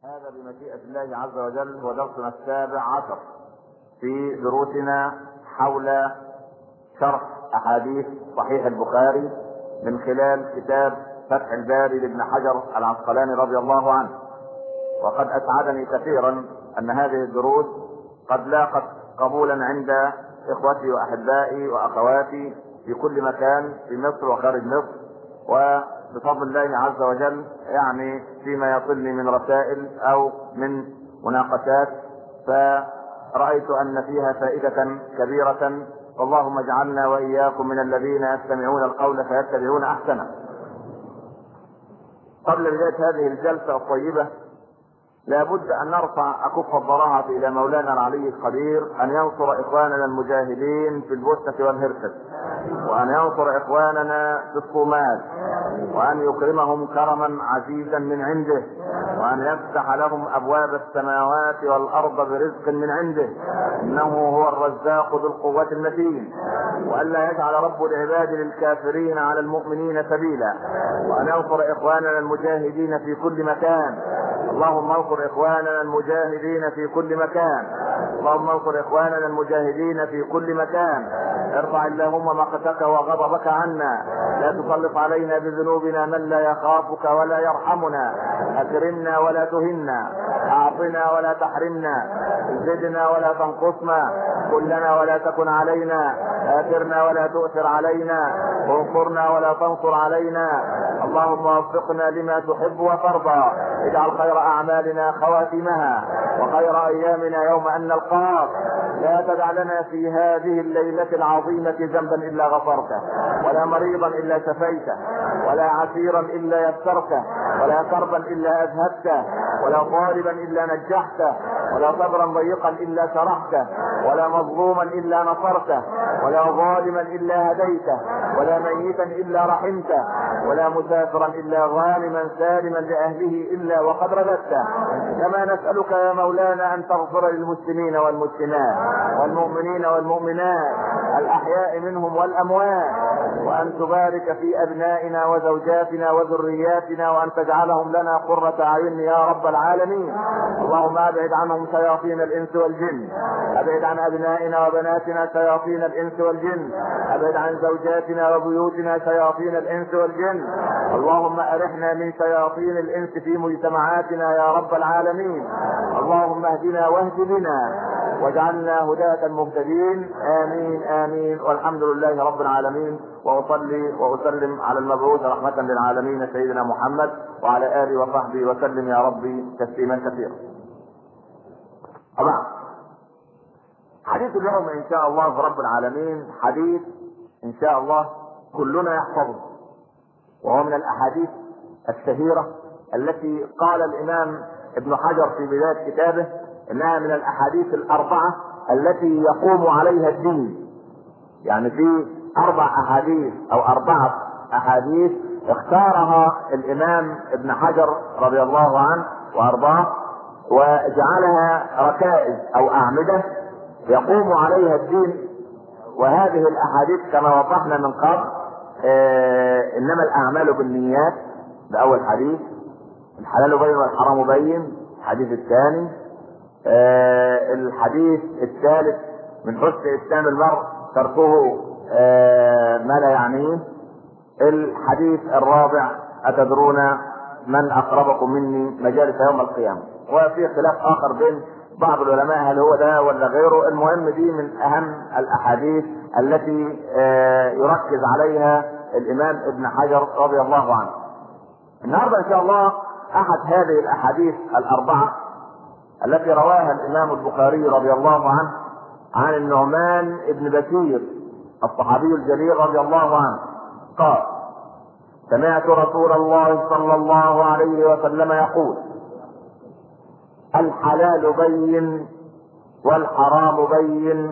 هذا بمشيئة الله عز وجل هو درسنا 17 في دروسنا حول شرح أحاديث صحيح البخاري من خلال كتاب فتح الباري لابن حجر العسقلاني رضي الله عنه. وقد أسعدني كثيرا أن هذه الدروس قد لاقت قبولا عند إخوتي وأحبائي وأخواتي في كل مكان في مصر وخارج مصر، وبفضل الله عز وجل يعني فيما يصلني من رسائل أو من مناقشات فرأيت أن فيها فائدة كبيرة، اللهم اجعلنا وإياكم من الذين يستمعون القول فيتبعون أحسنه. قبل بداية هذه الجلسة الطيبة لابد أن نرفع أكف الضراعة إلى مولانا العلي القدير أن ينصر إخواننا المجاهدين في البوسنة والهرسك، وأن ينصر إخواننا في الصومال، وأن يكرمهم كرما عزيزا من عنده، وأن يفتح لهم أبواب السماوات والأرض برزق من عنده، إنه هو الرزاق ذو القوة المتين، وأن لا يجعل رب العباد للكافرين على المؤمنين سبيلا، وأن ينصر إخواننا المجاهدين في كل مكان. اللهم انصر إخواننا المجاهدين في كل مكان، اللهم انصر إخواننا المجاهدين في كل مكان. ارفع اللهم مقتك وغضبك عنا، لا تسلط علينا بذنوبنا من لا يخافك ولا يرحمنا. أكرمنا ولا تهنا، أعطنا ولا تحرمنا، زدنا ولا تنقصنا، كلنا ولا تكن علينا، آثرنا ولا تؤثر علينا، وانصرنا ولا تنصر علينا. اللهم وفقنا لما تحب وترضى، اجعل خير أعمالنا خواتمها وخير أيامنا يوم أن نلقاك. لا تدع لنا في هذه الليلة العظيمة ذنبا إلا غفرته، ولا مريضا إلا شفيته، ولا عسيرا إلا يسرته، ولا كربا إلا أذهبته، ولا طالبا إلا نجحته، ولا صبرا ضيقا إلا شرحته، ولا مظلوما إلا نصرته، ولا ظالما إلا هديته، ولا ميتا إلا رحمته، ولا مسافرا إلا غانما سالما لأهله إلا وقد رددته. كما نسألك يا مولانا أن تغفر للمسلمين والمسلمات والمؤمنين والمؤمنات الأحياء منهم والأموات، وأن تبارك في أبنائنا وزوجاتنا وذرياتنا، وأن تجعلهم لنا قرة أعين يا رب العالمين. اللهم أبعد عنهم شياطين الإنس والجن، أبعد عن أبنائنا وبناتنا شياطين الإنس والجن، أبعد عن زوجاتنا وبيوتنا شياطين الإنس والجن. اللهم أرحنا من شياطين الإنس في مجتمعاتنا يا رب العالمين. اللهم اهدنا واهد بنا واجعلنا هداة مهتدين، آمين آمين، والحمد لله رب العالمين. وأصلي وأسلم على المبعوث رحمة للعالمين سيدنا محمد وعلى آله وصحبه وسلم يا ربي تسليما كثيرا. طبعا حديث اليوم إن شاء الله في رب العالمين حديث إن شاء الله كلنا يحفظه، وهو من الأحاديث الشهيرة التي قال الإمام ابن حجر في بداية كتابه إنها من الأحاديث الأربعة التي يقوم عليها الدين. يعني في 4 أحاديث أو 4 أحاديث اختارها الإمام ابن حجر رضي الله عنه وأرضاه وجعلها ركائز أو أعمدة يقوم عليها الدين. وهذه الأحاديث كما وضحنا من قبل إنما الأعمال بالنيات، ده أول حديث. الحلال بين والحرام بين، الحديث الثاني. الحديث الثالث من حسن إسلام المرء تركه ما لا يعنيه. الحديث الرابع أتدرون من أقربكم مني مجالس يوم القيامة. وفي خلاف آخر بين بعض العلماء هل هو ده ولا غيره. المهم دي من أهم الأحاديث التي يركز عليها الإمام ابن حجر رضي الله عنه. النهارده إن شاء الله أحد هذه الأحاديث الأربعة التي رواها الإمام البخاري رضي الله عنه عن النعمان ابن بشير الصحابي الجليل رضي الله عنه قال: سمعت رسول الله صلى الله عليه وسلم يقول: الحلال بين والحرام بين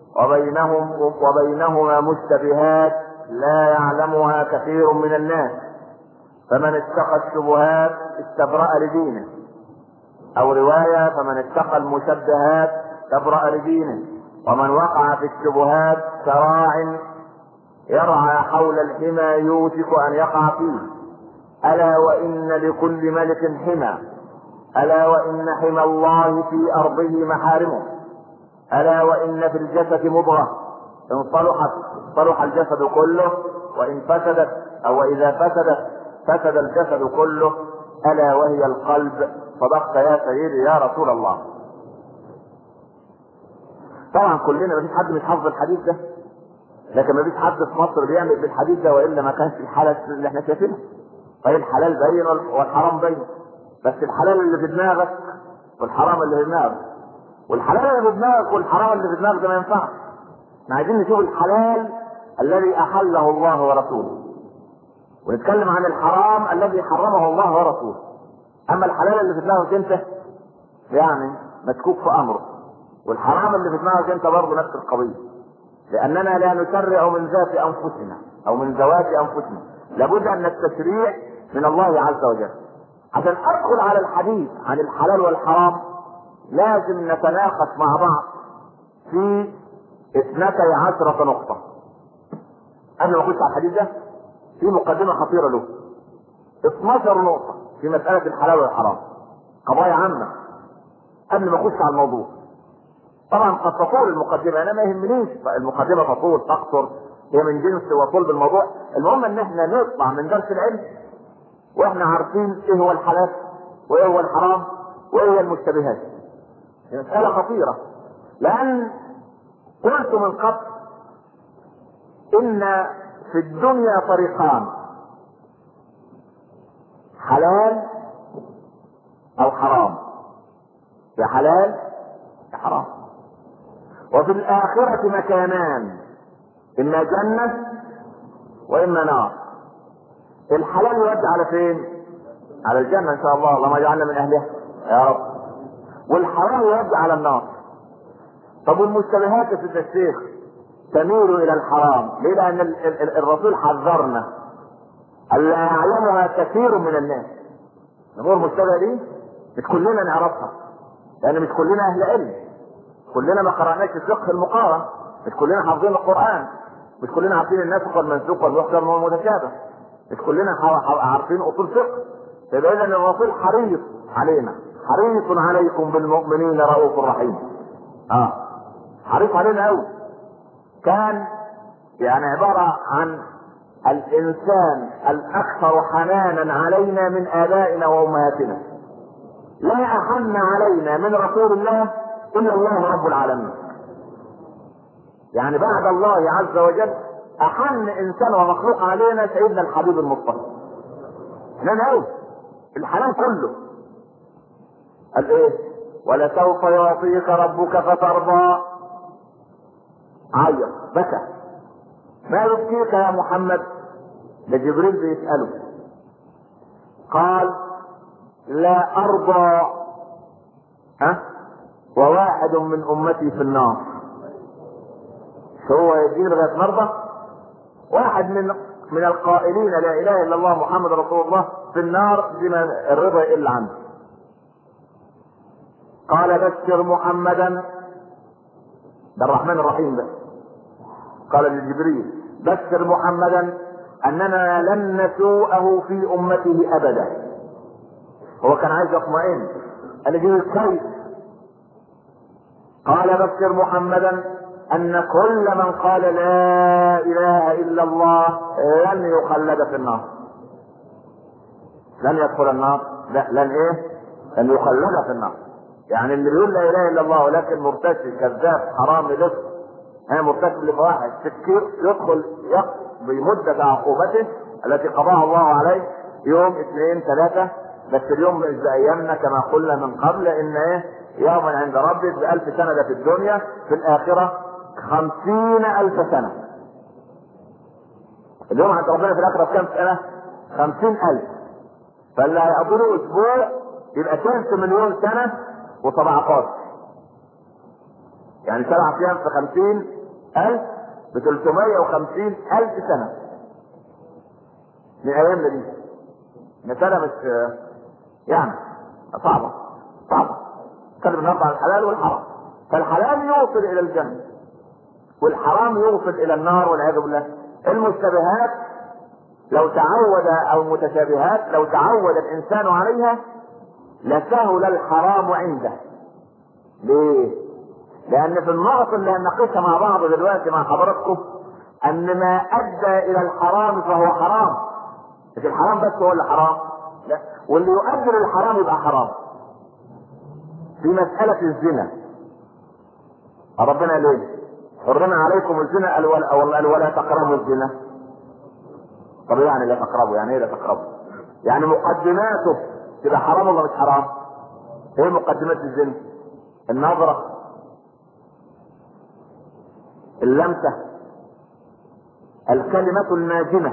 وبينهما مشتبهات لا يعلمها كثير من الناس، فمن اتقى الشبهات استبرأ لدينه، أو رواية فمن اتقى المشبهات استبرأ لدينه، ومن وقع في الشبهات كراع يرعى حول الحمى يوشك أن يقع فيه، ألا وإن لكل ملك حمى، ألا وإن حمى الله في أرضه محارمه. ألا وإن في الجسد مضغة إن صلحت صلح الجسد كله، وإن فسدت أو إذا فسدت فسد الجسد كله، ألا وهي القلب. صدقت يا سيدي يا رسول الله. طبعا كلنا مفيش حد مش حافظ الحديث ده، لكن مفيش حد في مصر بيعمل بالحديث ده، والا ما كانش الحالة اللي احنا شايفينها. طيب الحلال باين والحرام باين، بس الحلال اللي في دماغك والحرام اللي في دماغك، والحلال اللي في دماغك والحرام اللي في دماغك ده ما ينفعش. احنا عايزين نشوف الحلال الذي احله الله ورسوله، ونتكلم عن الحرام الذي حرمه الله ورسوله. اما الحلال اللي في دماغك انت يعني مشكوك في امره، والحرام اللي في دماغك انت برضه نفس القضيه، لاننا لا نشرع من ذات انفسنا او من ذوات انفسنا، لابد ان التشريع من الله عز وجل. عشان ادخل على الحديث عن الحلال والحرام لازم نتناقش مع بعض في 12 نقطة. قبل ما اخش على الحديث ده في مقدمة خطيرة له. 12 نقطة في مسألة الحلال والحرام، قضايا عامة قبل ما اخش على الموضوع. طبعا قد تطول المقدمة، انا ما يهمنيش المقدمة تطول تقصر، هي من جنس وطول بالموضوع. المهم ان احنا نطلع من درس العلم واحنا عارفين ايه هو الحلال وايه هو الحرام وايه هي المشتبهات. مسألة خطيرة، لان قلت من قبل ان في الدنيا طريقان، حلال او حرام، يا حلال يا حرام. وفي الاخرة مكانان، اما جنة واما نار. الحلال يودي على فين؟ على الجنة ان شاء الله، اللهم اجعلنا من اهلها يا رب. والحرام يودي على النار. طب والمشتبهات يا سيدنا الشيخ تميل الى الحرام ليه؟ لان الرسول حذرنا الا يعلمها كثير من الناس. الامور المشتبهه دي مش كلنا نعرفها، لان مش كلنا اهل علم، كلنا ما قرأناش الفقه المقارن، مش كلنا حافظين القرآن، مش كلنا عارفين الناسخ والمنسوخ والمحكم والمتشابه، مش كلنا عارفين اصول فقه. يبقى اذا الرسول حريص علينا، حريص عليكم بالمؤمنين رؤوف رحيم. حريص علينا قوي. كان يعني عبارة عن الانسان الاكثر حنانا علينا من ابائنا وامهاتنا. لا احن علينا من رسول الله الا الله رب العالمين. يعني بعد الله عز وجل احن انسان ومخلوق علينا سيدنا الحبيب المصطفى. حنان قوي، الحنان كله. قال ايه؟ ولسوف يعطيك ربك فترضى. عيط بكى. ما يبكيك يا محمد؟ ده جبريل بيسأله. قال لا ارضى وواحد من امتي في النار. هو يدين لغايه مرضى؟ واحد من القائلين لا اله الا الله محمد رسول الله في النار بما الرضا يقل عنه. قال بشر محمدا، ده الرحمن الرحيم ده، قال لجبريل بشر محمدا اننا لن نسوءه في امته ابدا. هو كان عايز يطمئن، قال جبريل كيف؟ قال بشر محمدا ان كل من قال لا اله الا الله لن يخلد في النار، لن يدخل النار، لا لن ايه؟ لن يخلد في النار. يعني اللي بيقول لا اله الا الله ولكن مرتشي كذاب حرامي لص مرتكب لفواحش تفكير يدخل بمدة عقوبته التي قضاها الله عليه يوم 2 3، بس اليوم مش بايامنا كما قلنا من قبل ان ايه؟ يوما عند ربك ب1000 سنة ده في الدنيا، في الاخرة 50,000 سنة. اليوم عند ربنا في الاخرة كم سنة؟ 50,000. فاللي هيقضوا اسبوع يبقى 3,000,000 سنة و17، يعني 7 ايام في 50,000 ب 350,000 سنة من ايامنا دي. مسألة مش يعني صعبة نتكلم النهارده عن الحلال والحرام. فالحلال يوصل الى الجنة والحرام يوصل الى النار والعياذ بالله. المشتبهات لو تعود او المتشابهات لو تعود الانسان عليها لسهل الحرام عنده. ليه؟ لان في النقط اللي هنناقشها مع بعض دلوقتي مع حضراتكم ان ما ادى الى الحرام فهو حرام. مش الحرام بس هو اللي حرام، لا، واللي يؤدي للحرام يبقى حرام. في مسألة الزنا ربنا ليه؟ حرم عليكم الزنا قال ولا تقربوا الزنا. طب يعني لا تقربوا، يعني ايه لا تقربوا؟ يعني مقدماته تبقى حرام ولا مش حرام؟ ايه مقدمات الزنا؟ النظرة، اللمسة، الكلمة الناجمة،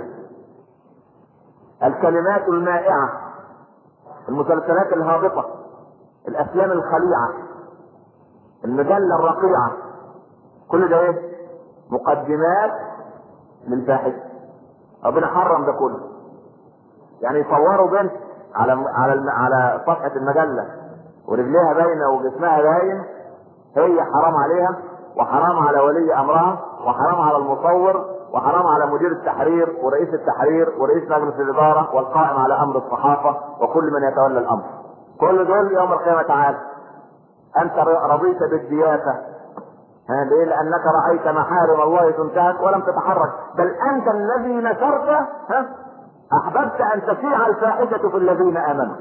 الكلمات المائعة، المسلسلات الهابطة، الافلام الخليعة، المجلة الرقيعة، كل ده ايه؟ مقدمات للفاحشة. ربنا حرم ده كله. يعني يصوروا بنت على صفحة المجلة ورجليها باينة وجسمها باين، هي حرام عليها وحرام على ولي امرها وحرام على المصور وحرام على مدير التحرير ورئيس التحرير ورئيس مجلس الاداره والقائم على امر الصحافه وكل من يتولى الامر. كل دول يوم القيامه تعالى انت رضيت بالدياسه. ليه؟ لانك رايت محارم الله تنتهك ولم تتحرك، بل انت الذي نشرت احببت ان تشيع الفاحشه في الذين امنوا.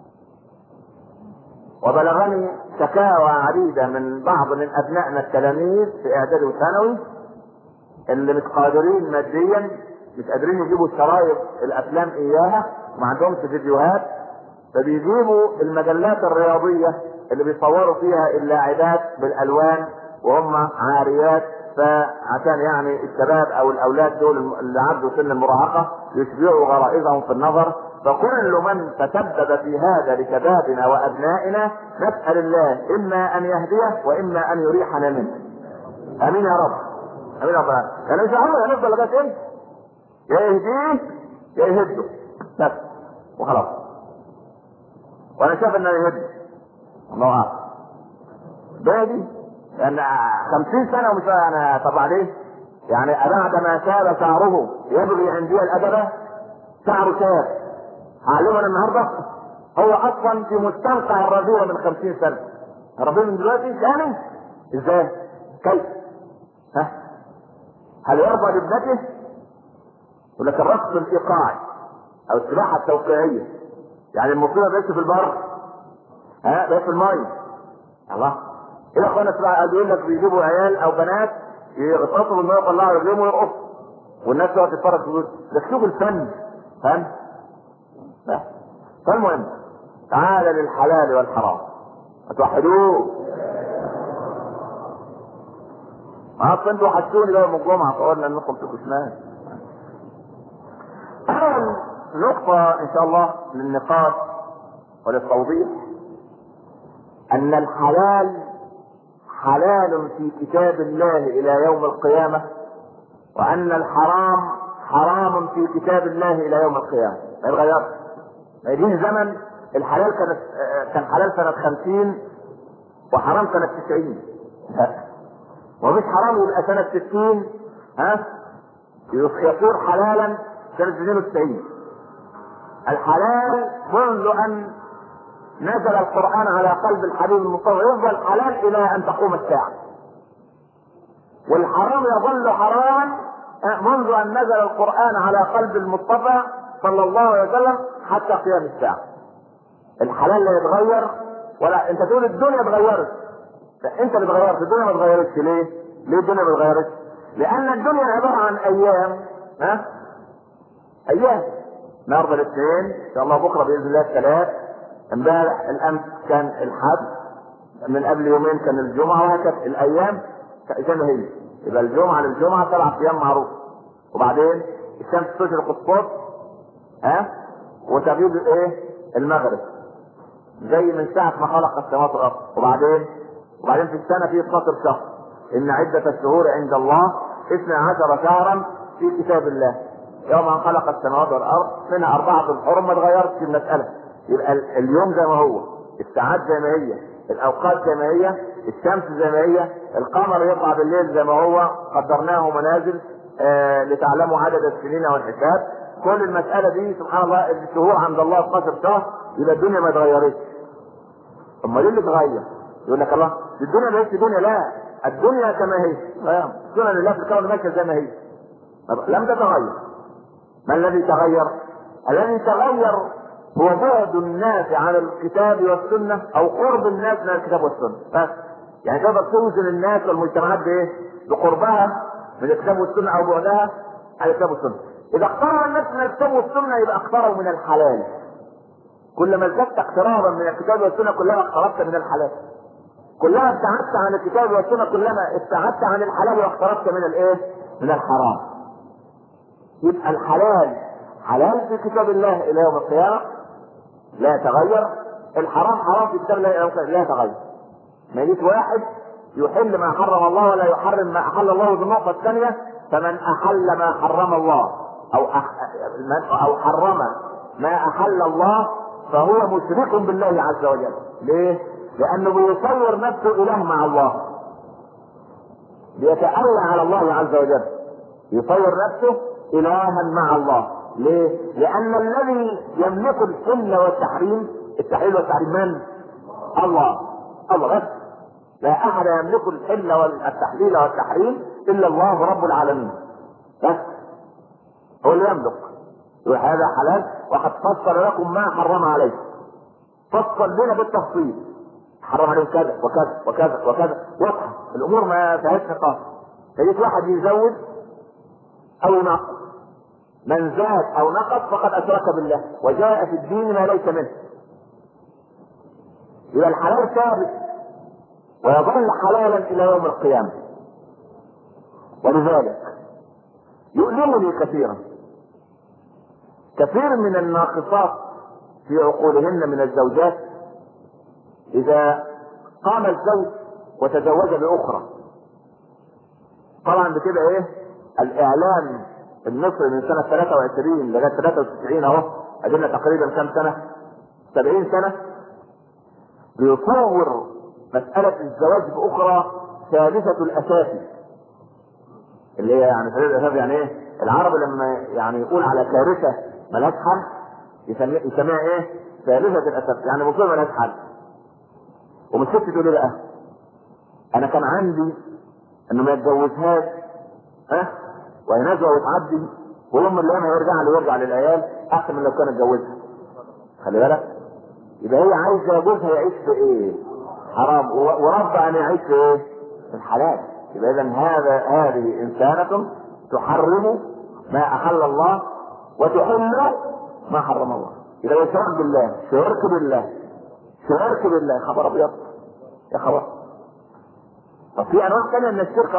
وبلغني شكاوى عديدة من بعض من ابنائنا التلاميذ في اعدادي وثانوي اللي مش قادرين ماديا، مش قادرين يجيبوا شرايط الافلام اياها وما عندهمش فيديوهات، فبيجيبوا المجلات الرياضية اللي بيصوروا فيها اللاعبات بالالوان وهم عاريات، فعشان يعني الشباب او الاولاد دول اللي عدوا سن المراهقة يشبعوا غرائزهم في النظر. فكل من تسبب في هذا لشبابنا وابنائنا نسأل الله اما ان يهديه واما ان يريحنا منه. امين يا رب. امين يا رب. يعني مش عارف هنفضل لغايه امتى؟ يا يهديه يا يهده بس وخلاص. وانا شايف انه يهده. الله اعلم. بادي لان 50 سنه ومش انا. طب عليه يعني بعد ما شاب شعره يبغي عندي الادب، شعره شاب هعلمنا النهارده هو اصلا في مستنقع الرذيله من 50 سنه. الرذيله من دلوقتي كامل ازاي؟ كيف؟ هل يرضى لابنته؟ يقول لك الرقص الايقاعي او السباحه التوقيعيه، يعني المصيبه بس في البر بس في الميه. الله ايه يا اخوانا السباحه؟ يقول لك بيجيبوا عيال او بنات يغطسوا بالميه يطلعوا رجليهم ويرقصوا والناس تقعد تتفرج تقول ده شوف الفن. فاهم؟ فالمهم تعالى للحلال والحرام اتوحدوه. اصلا انتوا وحشتوني بقى من الجمعه فقلنا انكم تبقوا شمال. اول نقطه ان شاء الله للنقاش وللتوضيح ان الحلال حلال في كتاب الله الى يوم القيامه، وان الحرام حرام في كتاب الله الى يوم القيامه. ما يتغيرش. ما يجيش زمن الحلال كان حلال سنه 50 وحرام سنه 90. ومش حرام يبقى سنه 60 يصير حلالا سنه 92. الحلال منذ ان نزل القرآن على قلب الحبيب المصطفى يفضل حلال الى ان تقوم الساعة، والحرام يظل حراما منذ ان نزل القرآن على قلب المصطفى صلى الله عليه وسلم حتى قيام الساعة. الحلال لا يتغير، ولا انت تقول الدنيا اتغيرت. لا، انت اللي اتغيرت، الدنيا ما اتغيرتش. ليه الدنيا ما اتغيرتش؟ لان الدنيا عبارة عن ايام. ايام. النهارده الاثنين ان شاء الله، بكره باذن الله الثلاث، امبارح الامس كان الحد، من قبل يومين كان الجمعه، وهكذا الايام زي ما هي. يبقى الجمعه للجمعه 7 ايام معروف، وبعدين الشمس تشرق الصبح وتغيب المغرب، زي من ساعه ما خلق السماوات والارض. وبعدين في السنه في 12 شهر. ان عده الشهور عند الله 12 شهرا في كتاب الله يوم ان خلق السماوات والارض منها 4 حرم. ما اتغيرتش المساله. يبقى اليوم زي ما هو، الساعات زي ما هي، الاوقات زي ما هي، الشمس زي ما هي، القمر يطلع بالليل زي ما هو، قدرناه منازل لتعلموا عدد السنين والحساب. كل المساله دي سبحان الله الشهور عند الله 12 شهر. يبقى الدنيا ما اتغيرتش. امال ايه اللي اتغير؟ يقول لك الله الدنيا ما هيش دنيا، لا الدنيا كما هي، سنن الله في الكون ماشيه زي ما هي، لم تتغير. ما الذي تغير؟ الذي تغير هو بعد الناس عن الكتاب والسنه او قرب الناس من الكتاب والسنه بس. يعني تقدر توزن الناس والمجتمعات بايه؟ بقربها من الكتاب والسنه او بعدها عن الكتاب والسنه. اذا اقترب الناس من الكتاب والسنه يبقى اقتربوا من الحلال. كلما ازددت اقترابا من الكتاب والسنه كلما اقتربت من الحلال. كلما ابتعدت عن الكتاب والسنه كلما ابتعدت عن الحلال واقتربت من الايه؟ من الحرام. يبقى الحلال حلال في كتاب الله الى يوم القيامه لا يتغير، الحرام حرام في كتاب الله الى يوم القيامه لا يتغير. ما يجيش واحد يحل ما حرم الله ولا يحرم ما احل الله. في النقطه الثانيه فمن احل ما حرم الله او حرم ما احل الله فهو مشرك بالله عز وجل. ليه؟ لانه بيصور نفسه اله مع الله، بيتألى على الله عز وجل، يصور نفسه الها مع الله. ليه؟ لان الذي يملك الحل والتحريم، التحليل والتحريم من؟ الله. الله بس، لا احد يملك الحل والتحليل والتحريم الا الله رب العالمين بس، هو اللي يملك. وهذا حلال وقد فصل لكم ما حرم عليكم، فصل لنا بالتفصيل، حرم عليهم كذا وكذا وكذا وكذا، واضحه الامور ما فيهاش نقاش. فيجي واحد يزود او ينقص، من زاد او نقص فقد اشرك بالله وجاء في الدين ما ليس منه. يبقى الحلال ثابت ويظل حلالا الى يوم القيامه. ولذلك يؤلمني كثيرا كثير من الناقصات في عقولهن من الزوجات اذا قام الزوج وتزوج باخرى. طبعا بتبقى ايه؟ الاعلام المصري من سنه 23 لغايه 93 اهو، ادينا تقريبا كم سنه؟ 70 سنه بيصور مساله الزواج باخرى ثالثه الاساسي، اللي هي يعني ثالثه الاساسي. يعني ايه؟ العرب لما يعني يقول على كارثه ملهاش حل يسميها ايه؟ ثالثه الاساسي، يعني مصيبه ملهاش حل. ومن ست تقول ايه بقى؟ انا كان عندي انه ما يتجوزهاش وينزل ويتعدي ويوم من الايام هيرجع للعيال احسن من لو كان اتجوزها. خلي بالك، يبقى هي عايزه جوزها يعيش في ايه؟ حرام، ورب ان يعيش في ايه؟ في الحلال. يبقى اذا هذه انسانه تحرم ما احل الله وتحل ما حرم الله. يبقى شرك بالله، شرك بالله، شرك بالله. خبر ابيض يا خبر. طب في انواع ثانيه من الشرك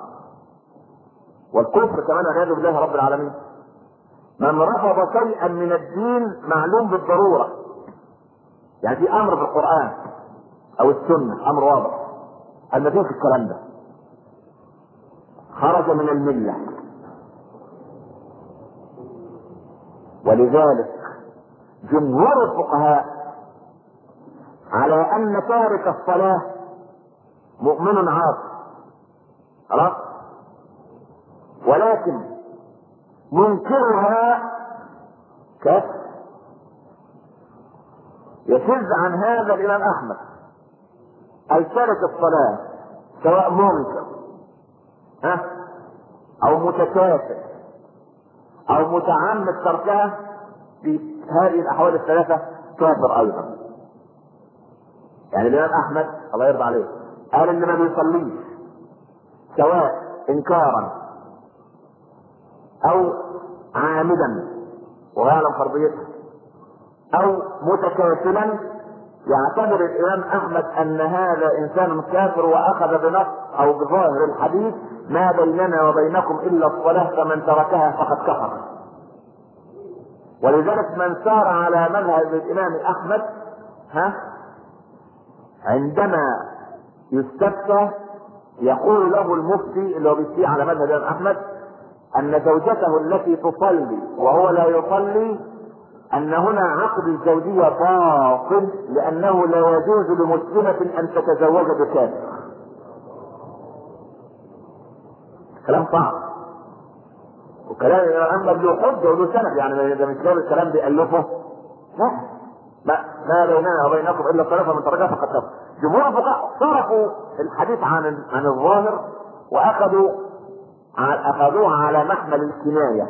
والكفر كمان والعياذ بالله رب العالمين. من رفض شيئا من الدين معلوم بالضروره، يعني في امر في القران او السنه امر واضح ان مفيش الكلام ده، خرج من المله. ولذلك جمهور الفقهاء على ان تارك الصلاه مؤمن عاصي خلاص، ولكن منكرها كافر. يشذ عن هذا الامام احمد تارك الصلاه سواء منكر او متكافر او متعمد تركها، في هذه الاحوال الثلاثه كافر ايضا. يعني الامام احمد الله يرضى عليه قال ان ما بيصليش سواء انكارا او عامدا ويعلم فرضيتها او متكاسلا، يعتبر الامام احمد ان هذا انسان كافر، واخذ بنص او بظاهر الحديث ما بيننا وبينكم الا الصلاه فمن تركها فقد كفر. ولذلك من سار على مذهب الامام احمد عندما يستفتى يقول له المفتي اللي هو بيفتي على مذهب الامام احمد ان زوجته التي تصلي وهو لا يصلي ان هنا عقد الزوجيه باطل، لانه لا يجوز لمسلمه ان تتزوج بكافر. كلام صعب، وكلام الامام احمد له حجه وله سند، يعني ده مش جاب الكلام بيألفه، لا ما بيننا وبينكم الا الطريق من تركها فقد كفر. جمهور الفقهاء صرفوا الحديث عن الظاهر واخذوه على محمل الكنايه.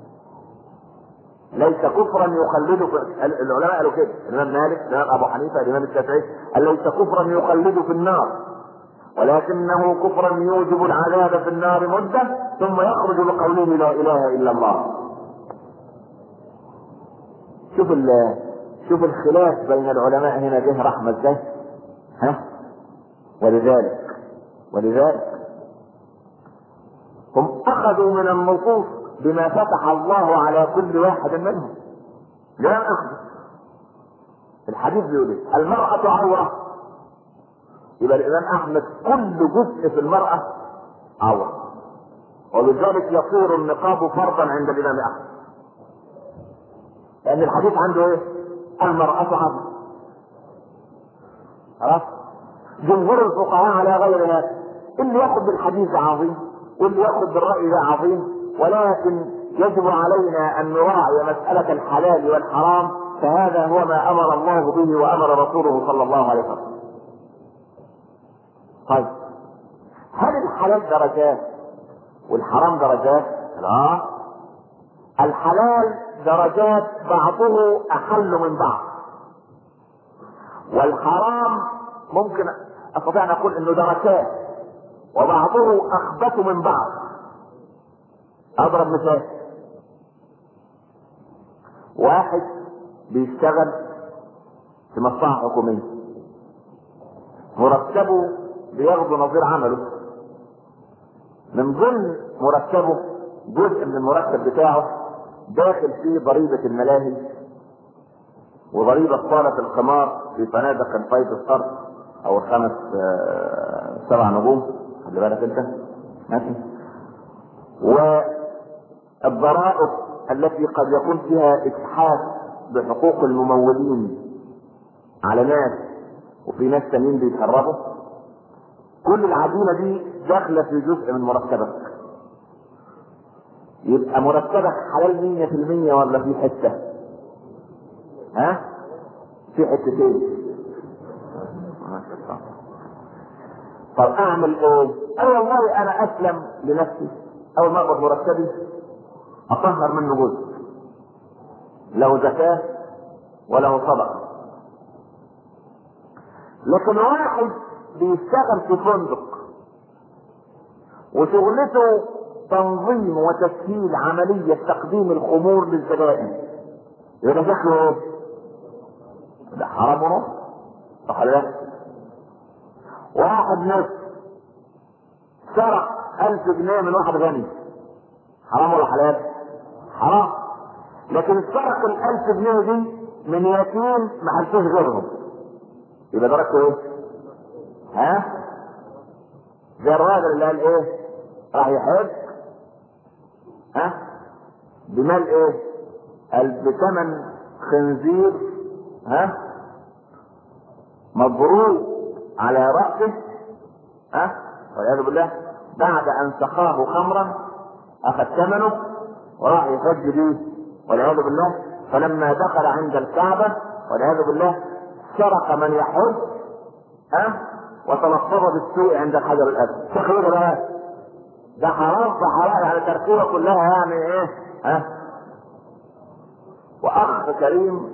ليس كفرا يخلد العلماء قالوا كده، الامام مالك، الامام ابو حنيفه، الامام الشافعي قال ليس كفرا يخلد في النار، ولكنه كفرا يوجب العذاب في النار مده ثم يخرج بقوله لا اله الا الله. شوف الخلاف بين العلماء هنا جه رحمه ازاي. ولذلك هم اخذوا من النصوص بما فتح الله على كل واحد منهم. لا اخذ الحديث بيقول المرأة عورة، يبقى الامام احمد كل جزء في المرأة عورة، ولذلك يصير النقاب فرضا عند الامام احمد، لان الحديث عنده ايه؟ المرأة عورة. خلاص. جمهور الفقهاء على غير هذا، اللي ياخذ بالحديث عظيم واللي ياخذ بالرأي ده عظيم، ولكن يجب علينا ان نراعي مسألة الحلال والحرام، فهذا هو ما امر الله به وامر رسوله صلى الله عليه وسلم. طيب، هل الحلال درجات والحرام درجات؟ لا، الحلال درجات بعضه احل من بعض، والحرام ممكن استطيع ان اقول انه دركات وبعضه اخبث من بعض. اضرب مثال، واحد بيشتغل في مصلحة حكومية، مرتبه بياخده نظير عمله، من ضمن مرتبه جزء من المرتب بتاعه داخل فيه ضريبة الملاهي وضريبة صالة القمار في فنادق الفايف ستار او الخمس 7 نجوم، خلي بالك انت ماشي، والضرائب التي قد يكون فيها اتحاد بحقوق الممولين على ناس وفي ناس تانيين بيتهربوا. كل العديلة دي داخلة في جزء من مرتبك. يبقى مرتبك حلال 100% ولا في حتة؟ في حتتين. طب اعمل ايه؟ والله انا اسلم لنفسي، اول ما اخذ مرتبي اطهر منه جزء له زكاة وله صدقة. لكن واحد بيشتغل في فندق وشغلته تنظيم وتسهيل عملية تقديم الخمور للزبائن، يبقى شكله ايه؟ ده حرام ونص، صح ولا لا؟ واحد نص سرق 1000 جنيه من واحد غني، حرام ولا حلال؟ حرام. لكن سرق 1000 جنيه دي من يتيم ما حدش غيرهم، يبقى درجته ايه؟ زي الراجل اللي قال ايه؟ راح يحج بمال ايه؟ قال بثمن خنزير مضروب على رأسه والعياذ بالله، بعد ان سقاه خمرا اخذ ثمنه وراح يحج به والعياذ بالله، فلما دخل عند الكعبة والعياذ بالله سرق من يحج وتلفظ بالسوء عند الحجر الاسود. شكله بقى ده حرام، فحرام يعني تركيبه كلها يعني ايه؟ واخ كريم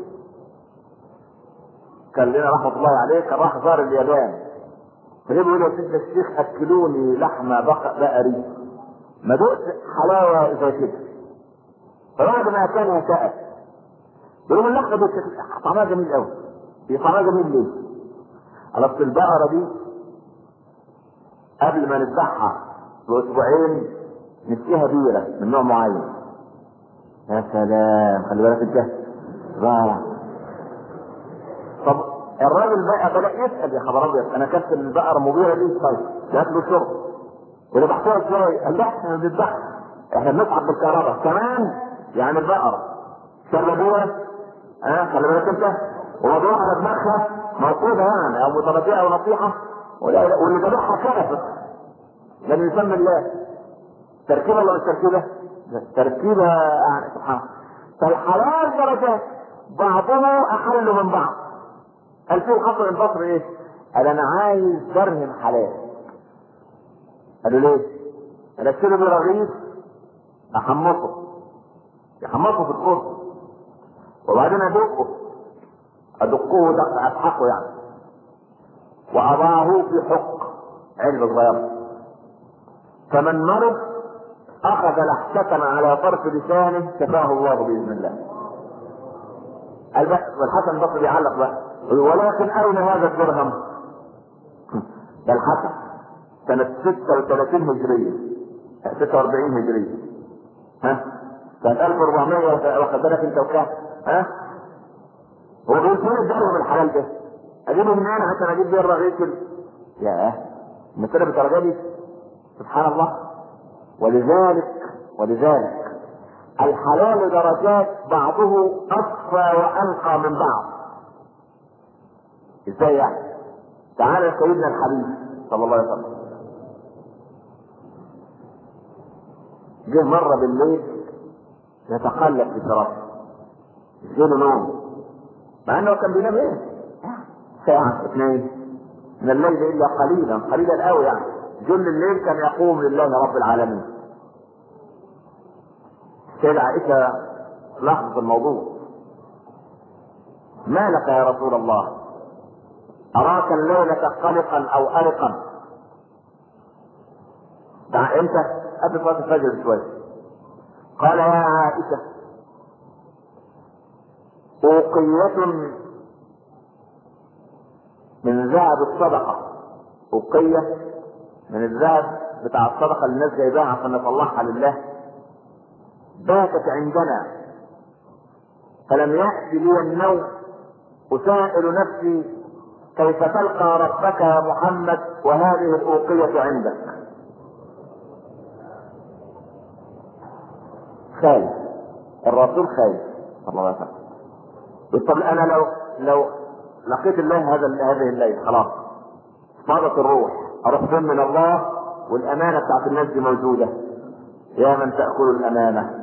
كان لنا رحمه الله عليه، كان راح زار اليابان، فجيبوا يقول له يا سيدنا الشيخ اكلوني لحمه بقري، ما دقت حلاوه زي كده. فبعد ما اكلها سأل، بيقول اللحمه دي طعمها جميل قوي. هي طعمها جميل ليه؟ على اصل البقره دي قبل ما نذبحها باسبوعين نسقيها بيره من نوع معين. يا سلام، خلي بالك انت. طب الراجل بقى بدأ يسأل، يا خبر ابيض انا كلت البقره مبيره دي، طيب جات له شرب وذبحتها ازاي؟ قال لا احنا بنذبحها، احنا بنسحب بالكهرباء كمان، يعني البقره شربوها خلي بالك انت، وموضوعها على دماغها موقوفه يعني او متربيه او نصيحه، واللي ذبحها كافر لم يسمى الله. تركيبه ولا مش تركيبه؟ تركيبه يعني سبحان الله. فالحلال درجات بعضها احل من بعض، قال فيه الحسن البصري ايه؟ قال انا عايز درهم حلال. قالوا ليه؟ قال اشتري بيه رغيف احمصه في الفرن وبعدين ادقه اسحقه يعني، واضعه في حق علبه صغيره، فمن مرض اخذ لحسة على طرف لسانه شفاه الله باذن الله. والحسن البصري بيعلق بقى ولكن اين هذا الدرهم؟ ده الحسن سنة 36 هجرية 46 هجرية، ها سنة 1400 واخد بالك انت وكام؟ ها هو بيقول فين الدرهم الحلال ده؟ اجيبه منين عشان اجيب بيه الرغيف؟ ياه المسألة بالدرجة دي سبحان الله. ولذلك الحلال درجات بعضه اصفى وانقى من بعض. ازاي يعني؟ تعالى سيدنا الحبيب صلى الله عليه وسلم جه مرة بالليل يتقلب في فراشه يجيله نوم، مع انه كان بينام ايه؟ ساعة 2 من الليل الا قليلا قوي يعني، جل الليل كان يقوم لله رب العالمين. سيدة عائشة لاحظت الموضوع، ما لك يا رسول الله؟ اراك الليلة قلقا او ارقا. دع انت قبل صلاة الفجر شوية. قال يا عائشة أوقية من ذهب الصدقة، أوقية من الذهب بتاع الصدقة اللي الناس جايباها عشان نطلعها لله، باتت عندنا فلم يأتي لي النوم أسائل نفسي كيف تلقى ربك يا محمد وهذه الأوقية عندك. خايف الرسول خايف صلى الله عليه وسلم. طب انا لو لقيت الله هذه الليل خلاص صارت الروح، اروح فين من الله والامانه بتاعت الناس دي موجوده؟ يا من تاكل الامانه.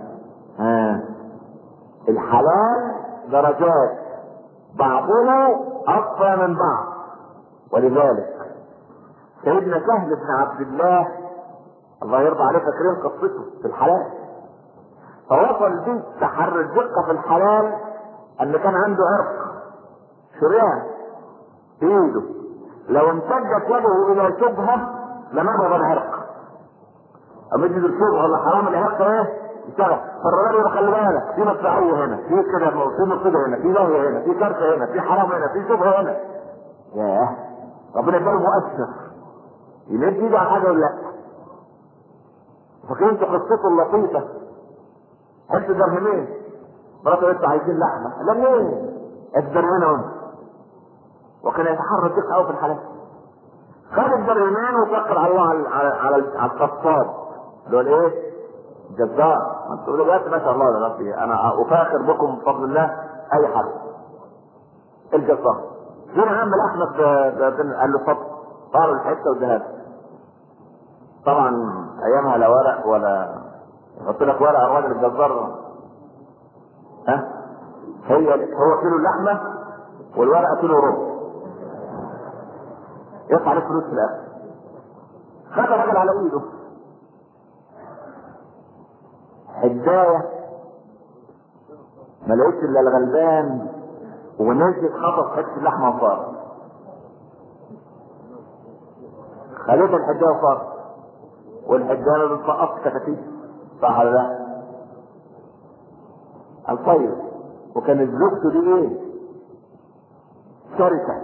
الحلال درجات بعضها اقوى من بعض. ولذلك سيدنا سهل بن عبد الله الله يرضى عليه فاكرين قصته في الحلال، فوصل به تحري الدقه في الحلال ان كان عنده عرق شريان في ايده، لو امتدت يده الى شبهه لمضغ العرق. اما يجي الشبهه ولا حرام العرق ايه؟ يشتغل. فالراجل يقول خلي بالك في مدفعيه هنا، في كده، في مصيبه هنا، في لهوه هنا، في كارثه هنا، في حرام هنا، في شبهه هنا. ياه ربنا يبقى مؤثر يمد ايده على حاجه ولا لا؟ فاكرين قصته اللطيفه حته درهمين مراته لسه عايزين لحمه، لا منين؟ الدرهمين وكان يتحرك دقه قوي في الحلال. خد الدرهمين وفكر على الله على القصاب اللي هو الايه؟ جزار. تقول له بس ما شاء الله يا ربي انا افاخر بكم بفضل الله اي حد. الجزار هنا عم احمد قال له اتفضل طار الحته والذهب. طبعا ايامها لا ورق ولا يحط لك ورق الراجل الجزار، ها هو كيلو اللحمه والورقه كيلو ربع يدفع عليه فلوس في الاخر. خد الراجل على ايده حدايه ما لقيتش الا الغلبان ونزل خطف حته اللحمه وصار خليت الحدايه وصار والحدايه ما بتسقطش كتاكيت صح ولا لا؟ الطيب وكان الزوجته دي ايه؟ شركه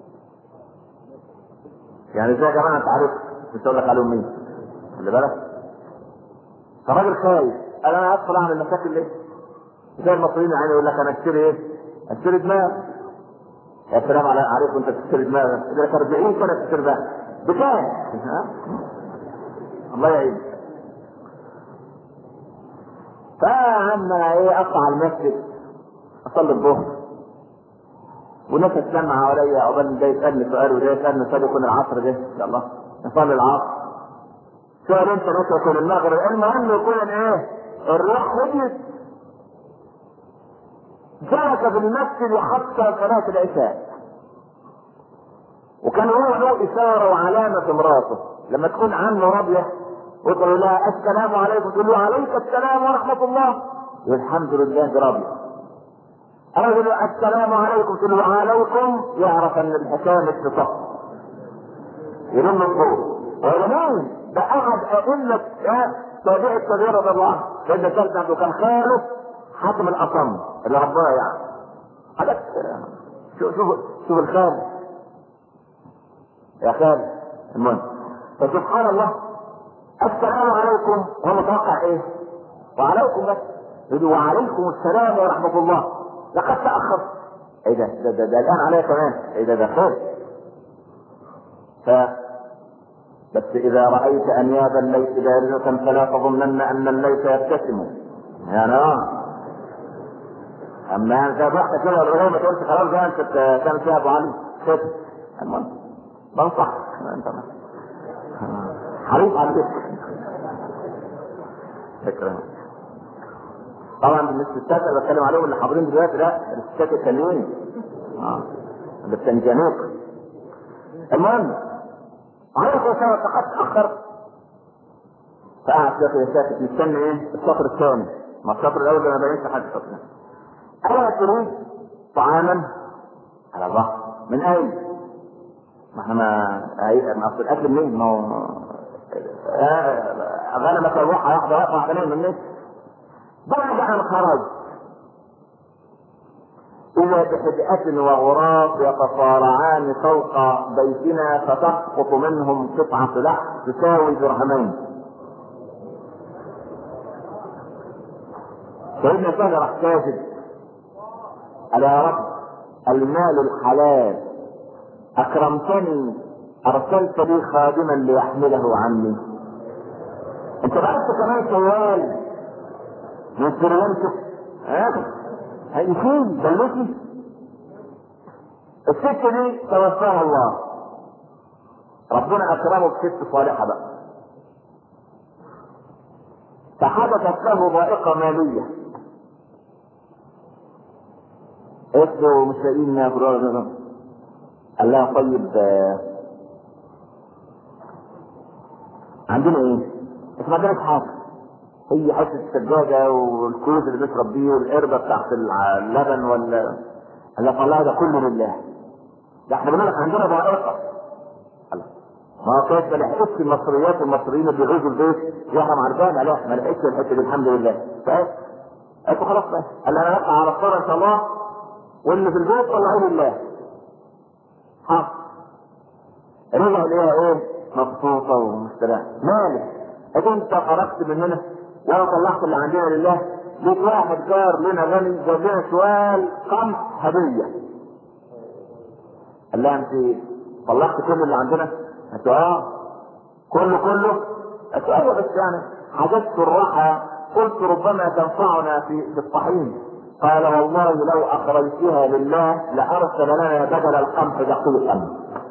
يعني زي يا جماعه انت عارف مش هقول لك عليهم مين خلي بالك. فالراجل خايف قال انا هدخل اعمل مشاكل ليه؟ زي المصريين يعني يقول لك انا اشتري ايه؟ اشتري دماغ. يا سلام عليك وانت تشتري دماغ اذا كان 40 سنه تشتري دماغ بكام؟ الله يعين. فعم ايه اطلع المسجد اصلي الظهر والناس تسمع حواليا عقبال ده يسالني سؤال وده يسالني سؤال يكون العصر ده ان شاء الله نصلي العصر سؤال انت ناس يكون المغرب. المهم يكون ايه؟ الروح هديت جلس في المسجد حتى صلاة العشاء وكان هو له اشاره وعلامه في مراته لما تكون عنه راضيه وتقول لها السلام عليكم تقول له عليك السلام ورحمه الله والحمد لله راضيه. رجل السلام عليكم تقول له عليكم يعرف ان الحكايه مش بصف يرن الضوء ويرمون. ده قعد ائمه تابع التابعين رضي الله عنه سيدنا ثالث عنده كان خاله حاتم الاصم اللي رباه يعني حاجات. شوف الخال يا خال المهم. فسبحان الله السلام عليكم هو متوقع ايه؟ وعليكم بس يقول وعليكم السلام ورحمه الله لقد تاخر. ايه ده الان عليا كمان. ايه ده خير. بس اذا رايت انياب الليث بارزه فلا تظنن ان الليث يبتسم يعني اما انت ضحكه كده ولا ما تقولش خلاص ده انت كان فيها ابو علي كده. المهم بنصح انت حريص على فكره. طبعا بالنسبه للستات اللي بتكلم عليهم اللي حاضرين دلوقتي لا الستات التانيين اللي بتنجنوك. المهم عليكم السلام لقد تاخر. فقعد ساكت مستني ايه السطر الثاني. ما السطر الاول ما بينش حاجه السطر. الا تريد طعاما على البحر من اين؟ ما احنا ما اصل الاكل منين؟ ما هو غنمك الروحه واحده واحده من الناس. بعد ان خرج إذا بحدأة وغراب يتصارعان فوق بيتنا فتسقط منهم قطعة لحم تساوي درهمين. سيدنا سهل راح كاتب قال يا رب المال الحلال أكرمتني أرسلت لي خادما ليحمله عني. أنت بعت كمان شوال من سريانته هيشيل بلوكي. الست دي توفاها الله ربنا اكرمه بست صالحه بقى فحدثت له ضائقه ماليه. قلت له مش لاقيين ناكل. قال لها طيب عندنا ايه؟ بس ما عندناش حاجه. هي حته السجاده والكوز اللي بيشرب بيه والقربه بتاعت اللبن ولا قال لك والله ده كله لله. ده احنا بنقول لك عندنا ضائقه. ما هو كانت ما لحقتش المصريات والمصريين اللي بيغزوا البيت يحرم عربانه لا ما لحقتش الحته دي الحمد لله. قلت خلاص بقى قال انا هطلع على الصوره ان شاء الله واللي في البيت والله لله. رجع ليها ايه؟ مبسوطه ومستريحه. مالك؟ انت خرجت من هنا وانا طلعت اللي عندنا لله. ليك واحد جار لنا غني جاب لنا شوال قمح هديه. قال لها انت طلعت كل اللي عندنا؟ قالت كله قالت ايوه بس يعني حاجات الراحه قلت ربما تنفعنا في الطحين. قال والله لو اخرجتها لله لارسل لنا بدل القمح دقيقا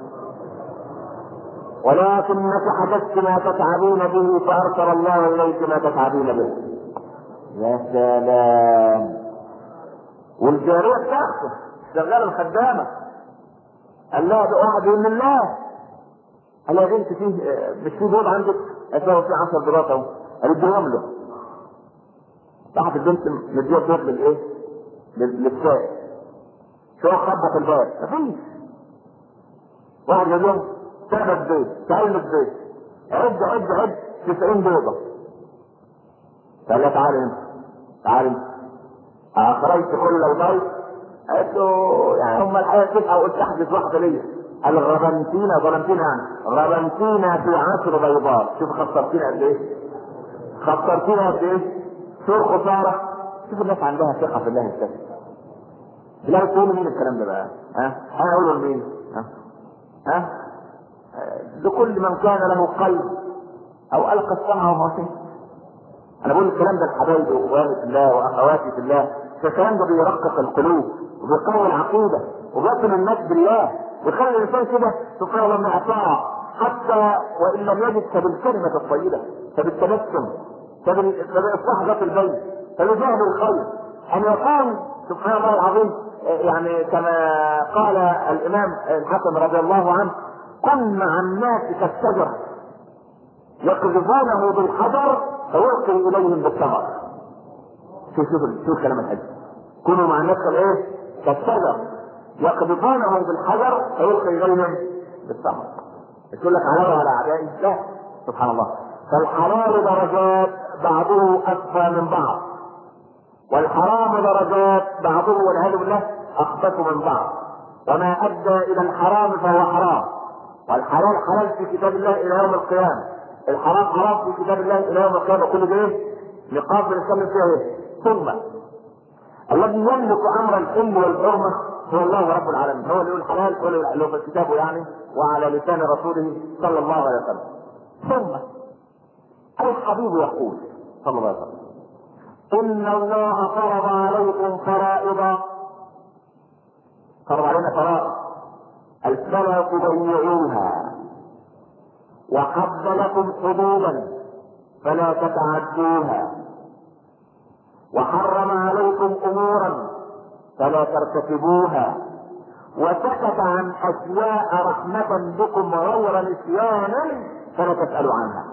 ولكنك حدثت ما تتعبين به فارسل الله اليك ما تتعبين به. يا سلام. والجاريه بتاعته شغاله الخدامه قال لها ده واحد من الله. قال لها يا بنت فيه مش في بيض عندك؟ قالت له في 10 بيضات اهو. قالت اديهم له. راحت البنت مديها بيض للايه؟ للسائق. شو خبط الباب؟ مفيش. واحد يقول لهم تعبت بيض تعلم بيض عد 90 بيضه. قال لها تعالي انت اخرجت كل البيض. قالت له يعني هم الحقيقه 9 وقلت احدث واحده ليا. قال غبنتينا يعني غبنتينا في 10 بيضات. شوف خسرتينا قد ايه؟ شو خساره. شوف الناس عندها ثقه في الله الكريم. لا تقولوا مين الكلام ده بقى؟ انا اقوله لمين؟ لكل من كان له قلب او القى السمع وهو شيء. انا بقول الكلام ده لحبايبي واخواني في الله واخواتي في الله. الكلام ده بيرقق القلوب وبيقوي العقيده وبيصل الناس بالله ويخلي الانسان كده سبحان الله معطاء حتى وان لم يجد فبالكلمه الطيبه فبالتبسم فباصلاح ذات البيت فبجهل الخير ان يكون سبحان الله العظيم يعني كما قال الامام الحسن رضي الله عنه: كن مع الناس كالشجره يقذفونه بالحجر فيلقي اليهم بالثمر. شوف كلام الحج. كونوا مع الناس كالايه؟ كالشجر يقذفونه بالحجر فيلقي اليهم بالثمر. يقول لك حلال على اعدائي؟ لا، سبحان الله. فالحلال درجات بعضه اكفى من بعض، والحرام درجات بعضه والعياذ بالله اخبث من بعض، وما ادى الى الحرام فهو حرام، والحلال حلال في كتاب الله الى يوم القيامه، الحرام حرام في كتاب الله الى يوم القيامه. كل ده ايه؟ نقاط بنتكلم فيها ايه؟ ثم الذي يملك امر الحل والحرمه هو الله رب العالمين، هو اللي يقول حلال، هو اللي يقول في كتابه يعني، وعلى لسان رسوله صلى الله عليه وسلم. ثم الحبيب يقول صلى الله عليه وسلم: ان الله فرض عليكم فرائض، فرض علينا فرائض فلا تضيعوها، وحد لكم حدودا فلا تتعدوها، وحرم عليكم امورا فلا ترتكبوها، وسكت عن اشياء رحمة بكم غير نسيانا فلا تسألوا عنها.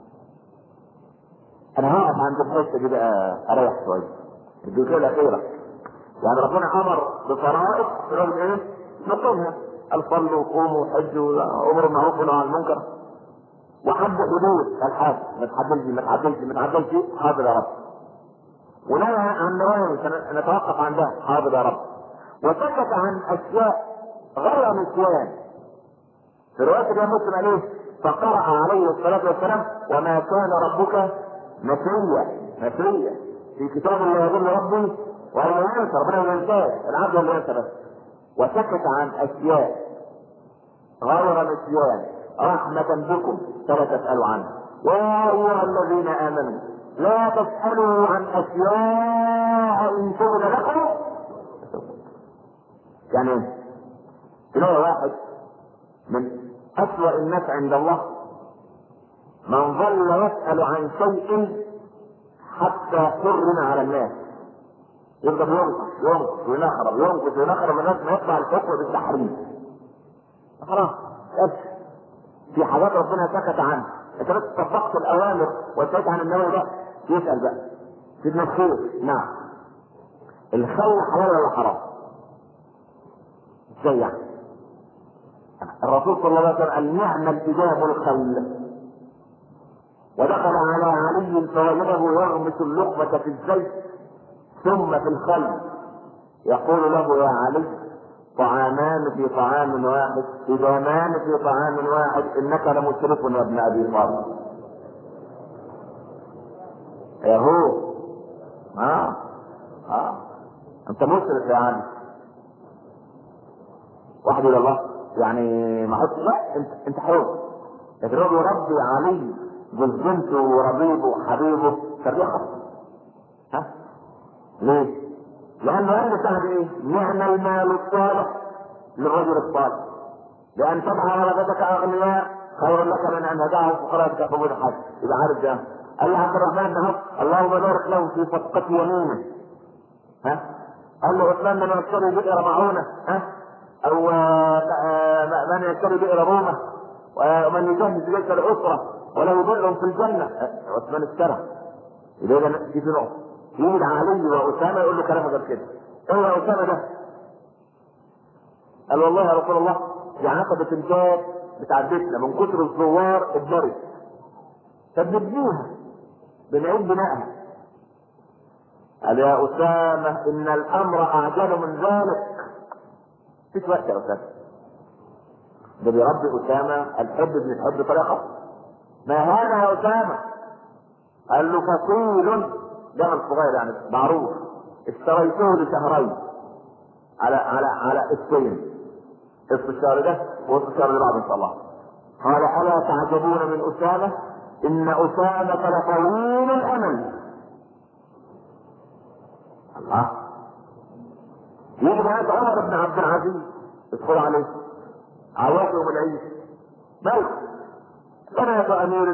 انا هقف عند الحته دي بقى اريح شويه. الجزئيه الاخيره يعني ربنا امر بفرائض رغم ايه؟ نقومها: الصلوا وقوموا وحجوا وامروا بالمعروف ونهوا عن المنكر، وحد حدود الحاج ما تعدلش حاضر يا رب، ونهى عن نواهي نتوقف عندها حاضر يا رب، وسكت عن اشياء غير نسيان. في روايه الامام مسلم عليه فقرأ عليه الصلاه والسلام: وما كان ربك نسيا في كتاب الله يقول ربي ولا ينسى، ربنا ما ينساش، العبد ولا ينسى بس. وسكت عن اشياء غير نسيان رحمة بكم فلا تسألوا عنها. يا ايها الذين امنوا لا تسألوا عن اشياء ان تبد لكم. يعني ايه؟ واحد من اسوأ الناس عند الله من ظل يسأل عن شيء حتى حرم على الناس، يفضل ينقص وينخرب الناس ما يطلع الحكم بالتحريم. خلاص في حاجات ربنا سكت عنها، انت بس طبقت الاوامر وسكت عن النوى ده. يسأل بقى سيدنا الخير: نعم الخير حلال ولا حرام؟ ازاي يعني؟ الرسول صلى الله عليه وسلم قال: نعم الإجاب الخير. ودخل على علي فوجده يغمس اللقمة في الزيت ثم في الخل، يقول له: يا علي طعامان في طعام واحد، إدامان في طعام واحد، إنك لمسرف يا ابن أبي طالب. يا هو أنت مسرف يا علي. واحد إلى الله يعني ما حطش، لا أنت حر، لكن هو يربي علي بنته وربيبه وحبيبه فريحه. ليه؟ لأنه قال بتاعت ايه؟ نعم المال الصالح للرجل الصالح، لأن تدعى ولدتك أغنياء خير لك من أن تدعهم فقراء تكفوا الحج. يبقى عارف ده. قال لي عبد الرحمن بن عوف: اللهم بارك له في صفقة يمينه. قال له: عثمان من يشتري بئر معونة أو من يشتري بئر رومة ومن يجهز ليس الأسرة وله بئر في الجنة. عثمان اشترى. يبقى ده في نقطة يجي علي وأسامة يقول له كلام غير كده. ايه يا أسامة ده؟ قال: والله يا رسول الله دي عقبة الباب بتاع بيتنا من كتر الزوار اتضرب، فبنبنيها بنعيد بنائها. قال: يا أسامة إن الأمر أعجل من ذلك. مفيش وقت يا أسامة. ده بيربي أسامة الحب بن الحب طريقة. ما هذا يا أسامة؟ قال له: فصيل جمل صغير يعني معروف، اشتريته لشهرين على السين، اسم الشهر ده واسم الشهر اللي بعده ان شاء الله. قال: الا تعجبون من اسامه؟ ان اسامه لطويل الامل. الله. يجي معاك عمر بن عبد العزيز يدخل عليه عواقب يوم العيد: مالك؟ بنات امير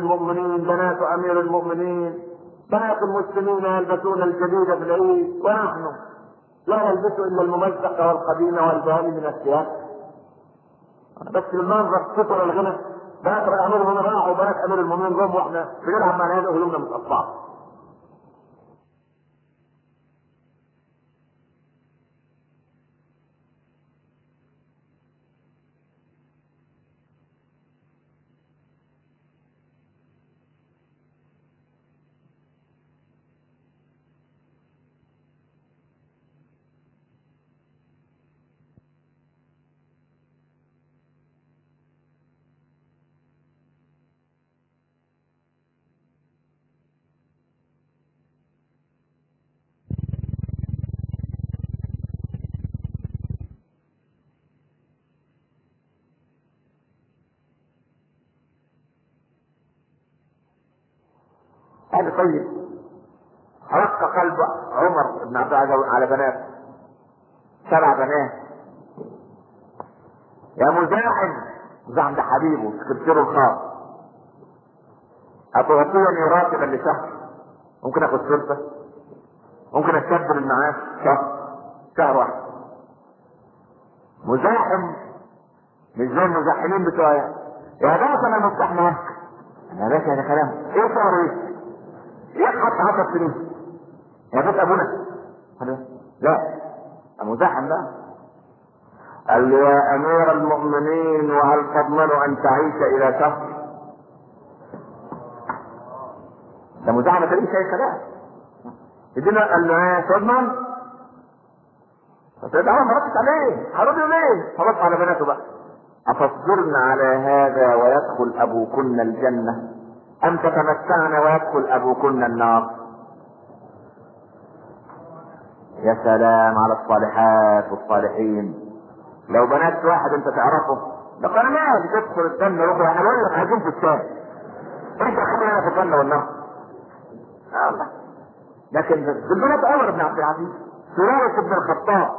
المؤمنين بنات المسلمين يلبسون الجديد في العيد ونحن لا يلبس الا الممزق والقديم والبهائم من الثياب. بس المنظر ستر الغنى، بنات امير المؤمنين راحوا وبنات امير المؤمنين جم واحنا بنلعب مع هذه هلومنا متقطعه. هذا طيب رق قلب عمر بن عبد العزيز على بنات 7 بنات. يا مزاحم ده حبيبه سكرتيره الخاص، أتغطيني راتبا لشهر، ممكن اخد ثلثه، ممكن استبدل المعاش شهر واحد. مزاحم مش زي المزاحمين بتوع يا باشا انا مرتاح معاك يا باشا، ده كلام ايه شهر ايه؟ يقحط 10 سنين يا بيت ابونا. لا مزاحم بقى. قال له يا امير المؤمنين وهل تضمن ان تعيش الى شهر؟ ده مزاحم تعيش اي كلام. يدينا قال له ايه تضمن؟ فسيدنا عمر ما ردش عليه، هرد ليه؟ فرد على بناته بقى. اتصبرن على هذا ويدخل ابوكن الجنه ام تتمتعن ويدخل ابوكن النار؟ يا سلام على الصالحات والصالحين. لو بنات واحد انت تعرفه ده قال مالك تدخل الجنه روح احنا بقول لك عايزين في الشارع انت خلينا في الجنه والنار. الله. لكن البنات عمر بن عبد العزيز سلالة بن الخطاب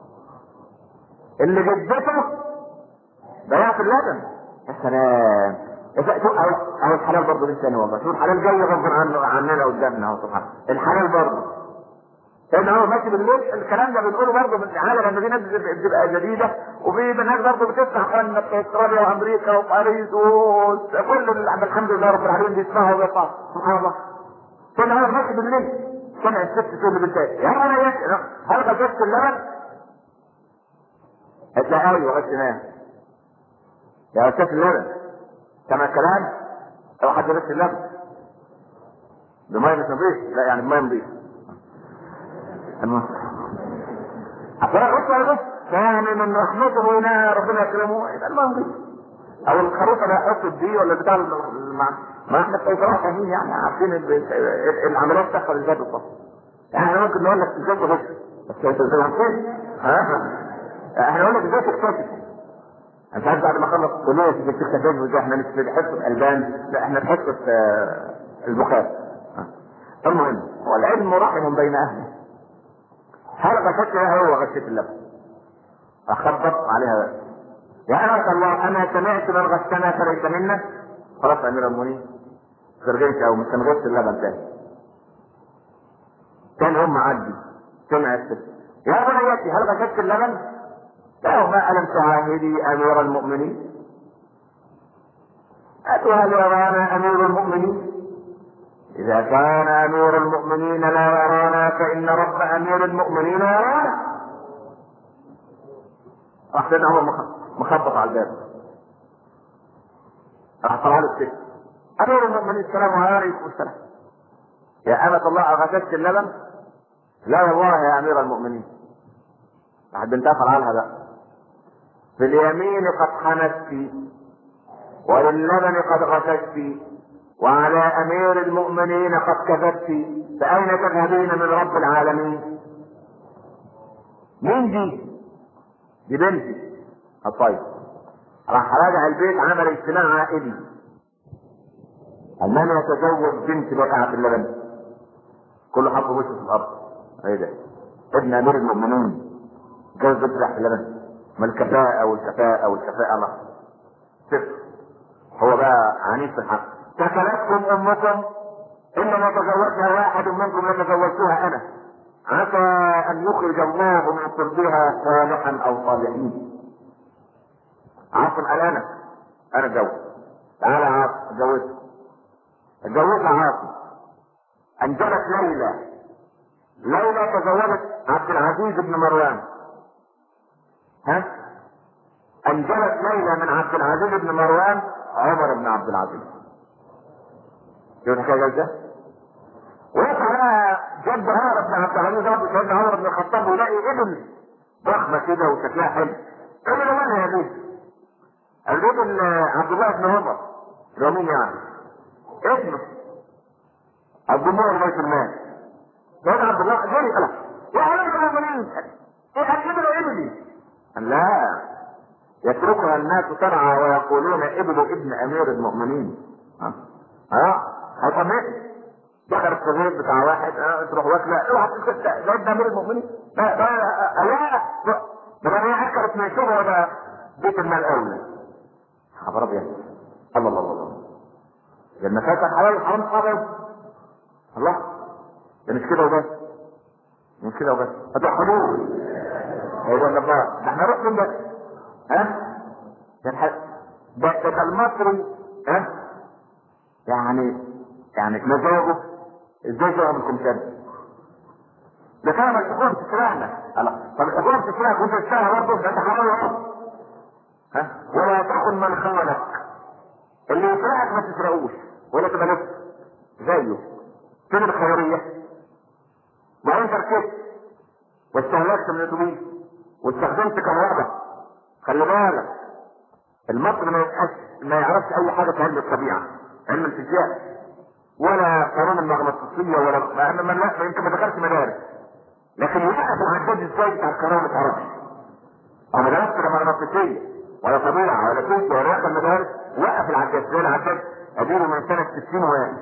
اللي جدته ضيعت اللبن. يا سلام. اهو الحلال برضه لسه ثاني والله. شوف الحلال جاي غصب عننا قدامنا اهو سبحان الحلال برضه. لان هو ماشي بالليل الكلام ده بنقوله برضه من العالم لان في ناس بتبقى جديده وفي ناس برضه بتفتح قناه في استراليا وامريكا وباريس وكل الحمد لله رب العالمين بيسمعوا ويطلعوا سبحان الله. كان هو ماشي بالليل سمع الست تقول لبنتها يا بني هل غسلت اللبن؟ هتلاقي ايوه غسلناه يا غسلت اللبن كما كلام او حد غسل اللبن بميه مش نظيف. لا يعني بميه نظيف عشان الغسل ولا غسل يعني من رحمته هنا ربنا يكرمه يبقى الميه نظيف. او الخروف اللي هيحط الدي ولا بتاع ما احنا بصراحه فاهمين يعني عارفين العمليات تحصل ازاي بالظبط. يعني احنا ممكن نقول لك ازاي تغسل بس انت ازاي احنا نقول لك ازاي تغسل. انت عارف بعد ما خلص كليه في التكتاج وزي احنا مش في حصه البان لا احنا في حصه البخاري. المهم هو العلم رحم بين اهله. هل غسلت هو غسلت اللبن اخبط عليها بس يا أمة الله أنا سمعت من غسنا فليس منا. خلاص يا أمير المؤمنين ترجعت أو مش هنغسل اللبن تاني. كان هم عدي سمع الست يا بنيتي هل غسلت اللبن؟ لا ما ألم تعاهدي أمير المؤمنين؟ هل يرانا أمير المؤمنين؟ إذا كان أمير المؤمنين لا يرانا فإن رب أمير المؤمنين يرانا. راح سيدنا عمر مخبط على الباب. راح طلع له الست امير المؤمنين السلام عليكم السلام. يا امة الله غسلت اللبن؟ لا والله يا امير المؤمنين. راح بنتها طلع بقى في اليمين قد حنست وللبن قد غسلت وعلى امير المؤمنين قد كذبت فاين تذهبين من رب العالمين؟ مين دي؟ دي بنتي. طيب راح راجع البيت عمل اجتماع عائلي. من يتزوج بنت بقعة اللبن؟ كله حط وشه في الارض. ايه ده؟ ابن امير المؤمنين جوز بنت بقعة اللبن؟ ما الكفاءة والكفاءة والكفاءة الله صفر. هو بقى عنيف في الحق. كفلتكم امكم انما تزوجها واحد منكم لتزوجتها انا. عسى ان يخرج الله من صلبها صالحا او صالحين. عاصم قال انا اتجوز. تعالى يا عاصم اتجوزها. اتجوزها عاصم. انجبت ليلى. ليلى تزوجت عبد العزيز بن مروان. انجبت ليلى من عبد العزيز بن مروان عمر بن عبد العزيز. شوف الحكايه ده. ويطلع جد عمر بن عبد العزيز رب سيدنا عمر بن الخطاب ويلاقي ابن ضخمه كده وشكلها حلو. قال له وين يا ابني؟ قال له ابن عبد الله بن عمر. اللي مين يعني؟ ابنه عبد الله بن سلمان. سيدنا عبد الله جري قال يا عليك المؤمنين ايه ابن ابني؟ قال لا يتركها الناس ترعى ويقولون ابن امير المؤمنين. هيطمئن. دخل الصغير بتاع واحد تروح واكله اوعى ده امير المؤمنين. لا ده هي اكلت من شبهه ده بيت المال اولى. خبر ابيض. الله لما فاتح حلال الحرام خبر الله. ده مش كده وبس. مش كده وبس. هذا حدود. ايوه الله. ده احنا نروح من ده. ده المصري يعني مزاجه ازاي جاء منكم كده؟ ده كان الحكومه بتسرقنا. طب الحكومه بتسرقك وانت تسرقها برضه؟ ده انت حرام. ولا تاخذ من خانك. اللي يسرقك ما تسرقوش ولا تبقى نفسك زيه. فين الخيريه؟ ما انت ركبت واستهلكت من الاتوبيس واستخدمت كهرباء. خلي بالك المصري ما يعرفش اي حاجه في علم الطبيعه، علم الفيزياء ولا قانون المغناطيسيه ولا يمكن ما دخلش مدارس. لكن يوقف العداد ازاي بتاع الكهرباء ما تعرفش. او ما درست مغناطيسيه ولا طبيعه ولا فيزياء ولا دخل مدارس. وقف العداد زي العداد اديله من سنه 60 واقف.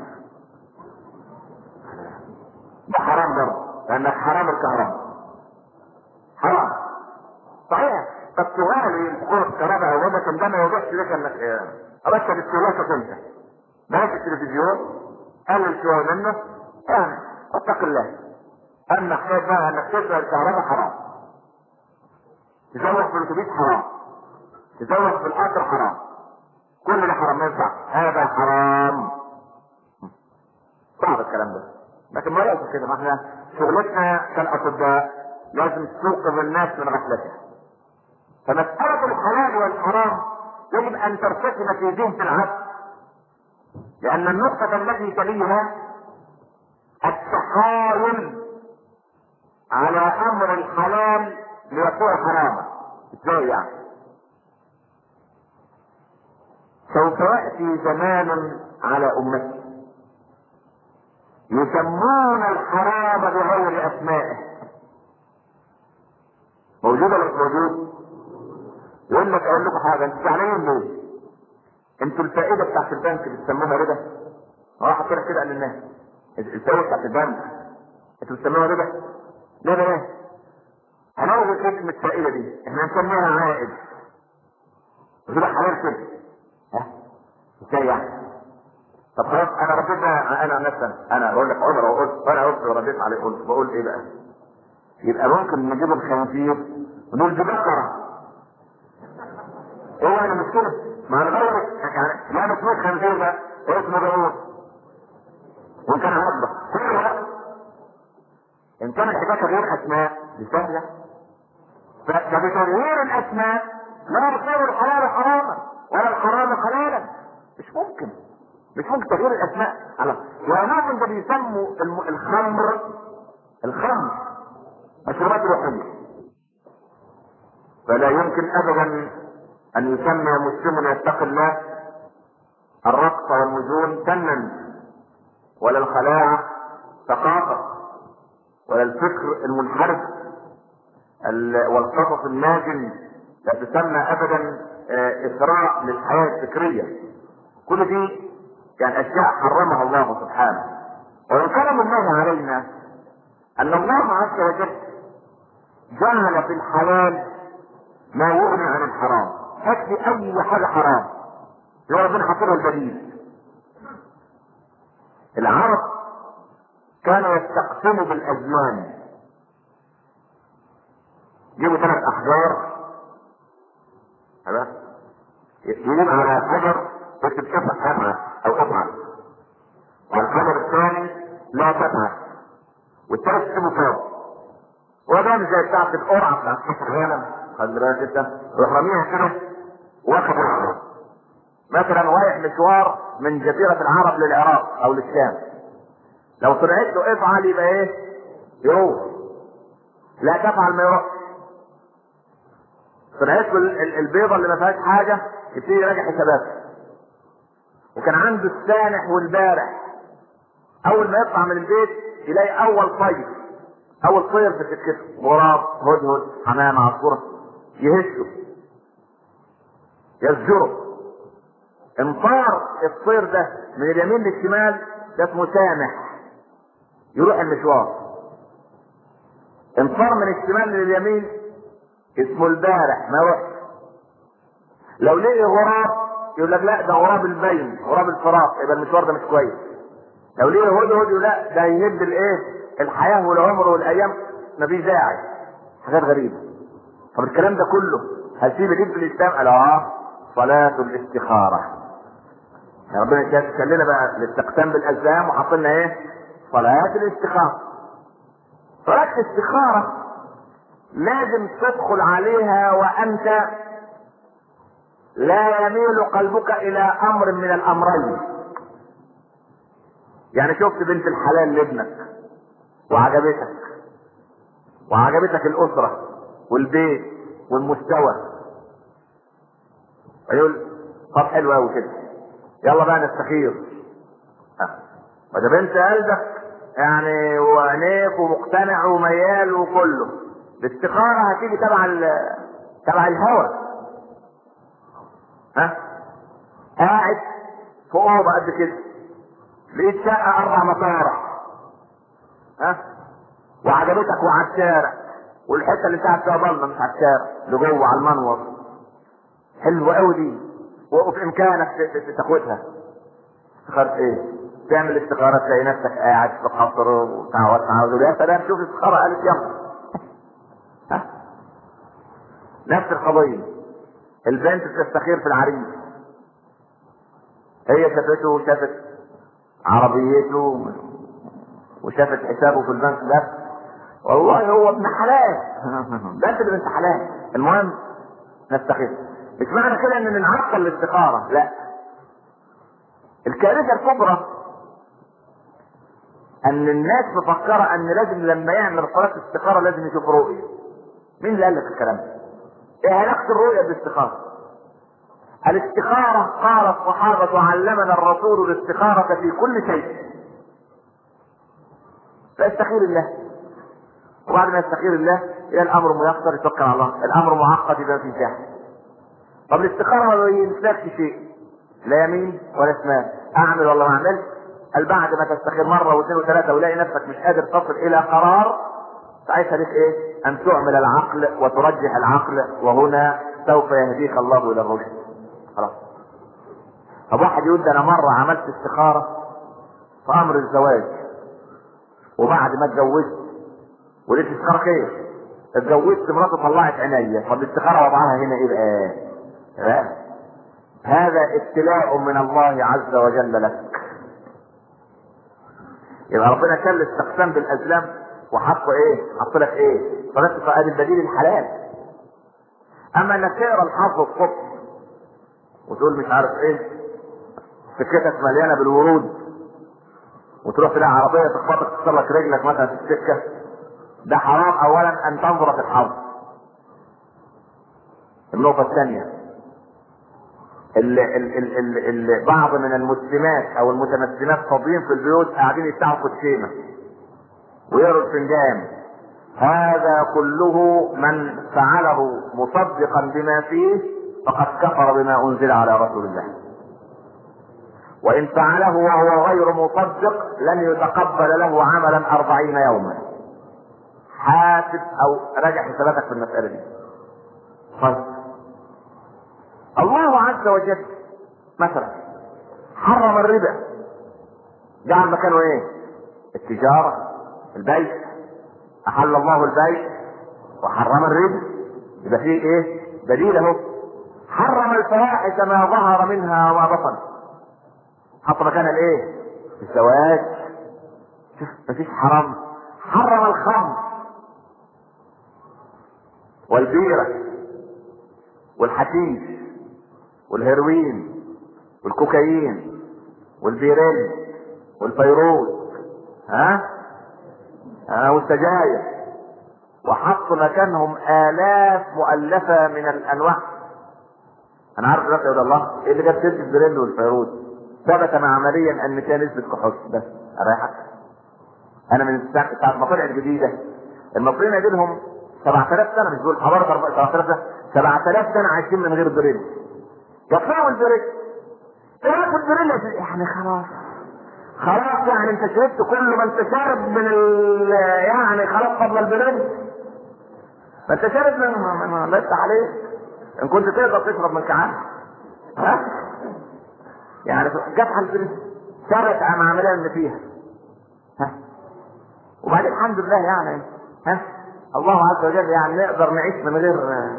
ده حرام برضه لانك حرام الكهرباء. حرام صحيح. طب سؤالي قوة الكهرباء او ده كان ده ما يوضحش لك انك ارشد استهلاكك انت. مالك التلفزيون قلل شويه منه اتق الله. اما حكايه بقى انك تشغل الكهرباء حرام. تزوج في الاتوبيس حرام. تزوج في القطر حرام. كل ده حرام. ما ينفع. هذا حرام. صعب الكلام ده. لكن ما يقصد كده. ما احنا شغلتنا كالاطباء لازم توقظ الناس من غفلتها. فمسألة الحلال والحرام يجب ان ترتكب في ذهن العبد. لان النقطة التي تليها التحايل على امر الحلال ليكون حراما. ازاي يعني؟ سوف يأتي زمان على امتي يسمون الحرام بغير اسمائه. موجود ولا مش موجود؟ يقول لك اقول لكم حاجه. انتوا زعلانين ليه؟ انتوا الفائده بتاعت البنك بتسموها ربا. راح كده قال للناس الفائده بتاعت البنك انتوا بتسموها ربا. ليه؟ هنلغي كلمه الفائده دي. احنا نسميها عائد. وتبقى حلال كده. ازاي يعني؟ طب خلاص انا رديت. انا نفسي انا بقول لك عمر وقلت وانا قلت ورديت عليه قلت بقول ايه بقى؟ يبقى ممكن نجيب الخنزير ونقول دي بقره. ايه يعني مشكله؟ ما نغير يعني لا اسمه خنزير ده اسمه داوود وان كان عبده كل وقت. ان كان الحكايه تغيير اسماء دي سهله. فبتغيير الاسماء لا يصير الحلال حراما ولا الحرام حلالا. مش ممكن تغيير الاسماء. وعموما ده بيسموا الخمر مشروبات روحيه. فلا يمكن ابدا ان يسمى مسلم يتقي الله الرقص والنزول فنا ولا الخلاعه ثقافه ولا الفكر المنحرف والقصص الناجم. لا تسمى ابدا اثراء للحياه الفكريه. كل دي يعني اشياء حرمها الله سبحانه. ومن كرم الله علينا ان الله عز وجل جعل في الحلال ما يغني عن الحرام. تكفي اي حاجه حرام يا ربنا حاططها البديل. العرب كانوا يستقسموا بالازمان. جيبوا 3 احجار خلاص، يجيب على حجر يكتب قطعة او قطعة، والحجر الثاني لا قطعة، والثالث يكتبوا فوق. وده زي بتاعت القرعة بتاعت كأس العالم، خلي بالك انت، روح راميها كده واخد واحدة. مثلا رايح مشوار من جزيرة العرب للعراق او للشام، لو طلعت له افعل يبقى ايه؟ يروح. لا تفعل ما يروح. طلعت له البيضة اللي ما فيهاش حاجة يبتدي يراجع حساباته. وكان عنده السانح والبارح، اول ما يطلع من البيت يلاقي اول طير في سكته، غراب، هدهد، حمامة، عصفورة، يهشه يزجره. انطار الطير ده من اليمين للشمال ده اسمه سامح، يروح المشوار. انطار من الشمال لليمين اسمه البارح، ما يروحش. لو لقي غراب يقول لك لا ده غراب البين، غراب الفراق، يبقى المشوار ده مش كويس. لو لقي هدهد يقول لا ده يهد الايه؟ الحياه والعمر والايام، مفيش داعي. حاجات غريبه. طب الكلام ده كله هسيب الدين في الاسلام؟ قال صلاه الاستخاره. يا ربنا كان لنا بقى الاستقسام بالازلام وحط لنا ايه؟ صلاه الاستخاره. صلاه الاستخاره لازم تدخل عليها وانت لا يميل قلبك الى امر من الامرين. يعني شفت بنت الحلال لابنك وعجبتك الاسره والبيت والمستوى، يقول طب حلو قوي كده، يلا بقى نستخير. وده بنت قلبك يعني وعينيك ومقتنع وميال وكله، الاستخاره هتيجي تبع الهوى. قاعد في اوضه قد كده، لقيت شقه 4 مطارح، وعجبتك وعلى الشارع، والحته اللي بتاعت فيها ضلمه مش على الشارع، لجوه على المنور، حلوه قوي دي، وفي امكانك تاخدها. استخاره ايه؟ تعمل استخاره تلاقي نفسك قاعد في قصر وتعود يا سلام، شوف استخاره قالت يلا. نفس القضيه، البنت بتستخير في العريس، هي شافته وشافت عربيته وشافت حسابه في البنك ده، والله هو ابن حلال. ده انت اللي بنت حلال. المهم نستخير. مش معنى كده ان نعطل الاستخاره، لا. الكارثه الكبرى ان الناس مفكره ان لازم لما يعمل صلاه استخاره لازم يشوف رؤيه. مين اللي قال لك الكلام ده؟ ايه علاقه الرؤيه بالاستخاره؟ الاستخاره قال الصحابه علمنا الرسول الاستخاره في كل شيء. فاستخير الله، وبعد ما يستخير الله الى الامر ميسر يتوكل على الله، الامر معقد يبقى في جهل. طب الاستخاره ما بينسلكش شيء، لا يمين ولا شمال، اعمل ولا ما اعملش. قال بعد ما تستخير مره واثنين وثلاثه ولاقي نفسك مش قادر تصل الى قرار، ساعتها لك ايه؟ ان تعمل العقل وترجح العقل، وهنا سوف يهديك الله الى الرشد. خلاص. طب واحد يقول ده انا مره عملت استخاره في امر الزواج، وبعد ما اتجوزت ولقيت استخاره خير، اتجوزت مراتي طلعت عينيا، طب الاستخاره وضعها هنا ايه بقى؟ هذا ابتلاء من الله عز وجل لك. يبقى ربنا كان الاستقسام بالازلام وحطه ايه؟ حط لك ايه؟ صلاه فؤاد البديل الحلال. اما انك تقرا الحظ الصبح وتقول مش عارف ايه، سكتك مليانه بالورود، وتروح تلاقي عربيه تخبطك تكسر لك رجلك مثلا في السكه، ده حرام اولا ان تنظر في الحظ. النقطه الثانيه، اللي بعض من المسلمات او المتمسلات فاضيين في البيوت قاعدين يفتحوا كوتشينه ويقروا الفنجان، هذا كله من فعله مصدقا بما فيه فقد كفر بما انزل على رسول الله. وان فعله وهو غير مصدق لن يتقبل له عملا 40 يوما. حاسب او راجع حساباتك في المسألة دي. طيب الله عز وجل مثلا حرم الربا، جعل مكانه ايه؟ التجارة، البيع. احل الله البيع وحرم الربا. يبقى فيه ايه؟ بديل اهو. حرم الفواحش ما ظهر منها وما بطن، حط مكانها الايه؟ الزواج. شوف مفيش حرام. حرم الخمر والبيرة والحشيش والهيروين والكوكايين والبيرين والفيروز والسجاير، وحط مكانهم آلاف مؤلفة من الأنواع. أنا عارف دلوقتي يا الله إيه اللي جاب سيرة البيرين والفيروز؟ ثبت عمليا أن فيها نسبة كحول بس. أريحك، أنا من ساعة ما طلعت الجديدة المصريين يجي لهم 7000 سنة، مش دول حوالي 7000 سنة، 7000 سنة عايشين من غير بريل. يطلعوا البريل، ايه البريل يعني خلاص يعني انت شربت كل ما انت شارب من يعني خلاص فضل البريل، ما انت شارب من ما يفتح عليك ان كنت تقدر تشرب من كعان. يعني جت على البريل ثبت عمليا ان فيها وبعدين الحمد لله يعني الله عز وجل يعني نقدر نعيش من غير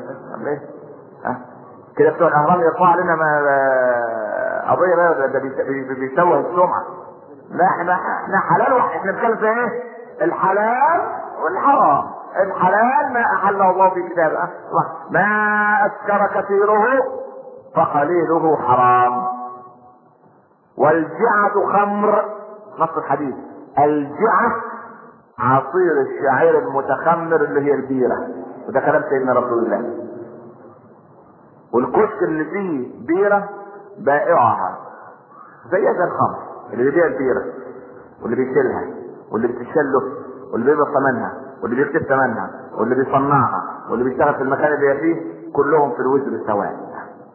كده. بتوع الاهرام يرفعوا علينا قضيه بقى ده بيسوي السمعه. لا احنا حلال واحد، احنا بنتكلم في ايه؟ الحلال والحرام. الحلال ما احله الله في كتابه، ما اسكر كثيره فقليله حرام. والجعة خمر، نص الحديث الجعة عصير الشعير المتخمر اللي هي البيرة، وده كلام سيدنا رسول الله. والكشك اللي فيه بيرة بائعها زي الخمر، اللي بيبيع البيرة واللي بيشيلها واللي بتشله واللي بيبقى ثمنها واللي بيكتب ثمنها واللي بيصنعها واللي بيشتغل في المكان اللي هي فيه، كلهم في الوزر سواء.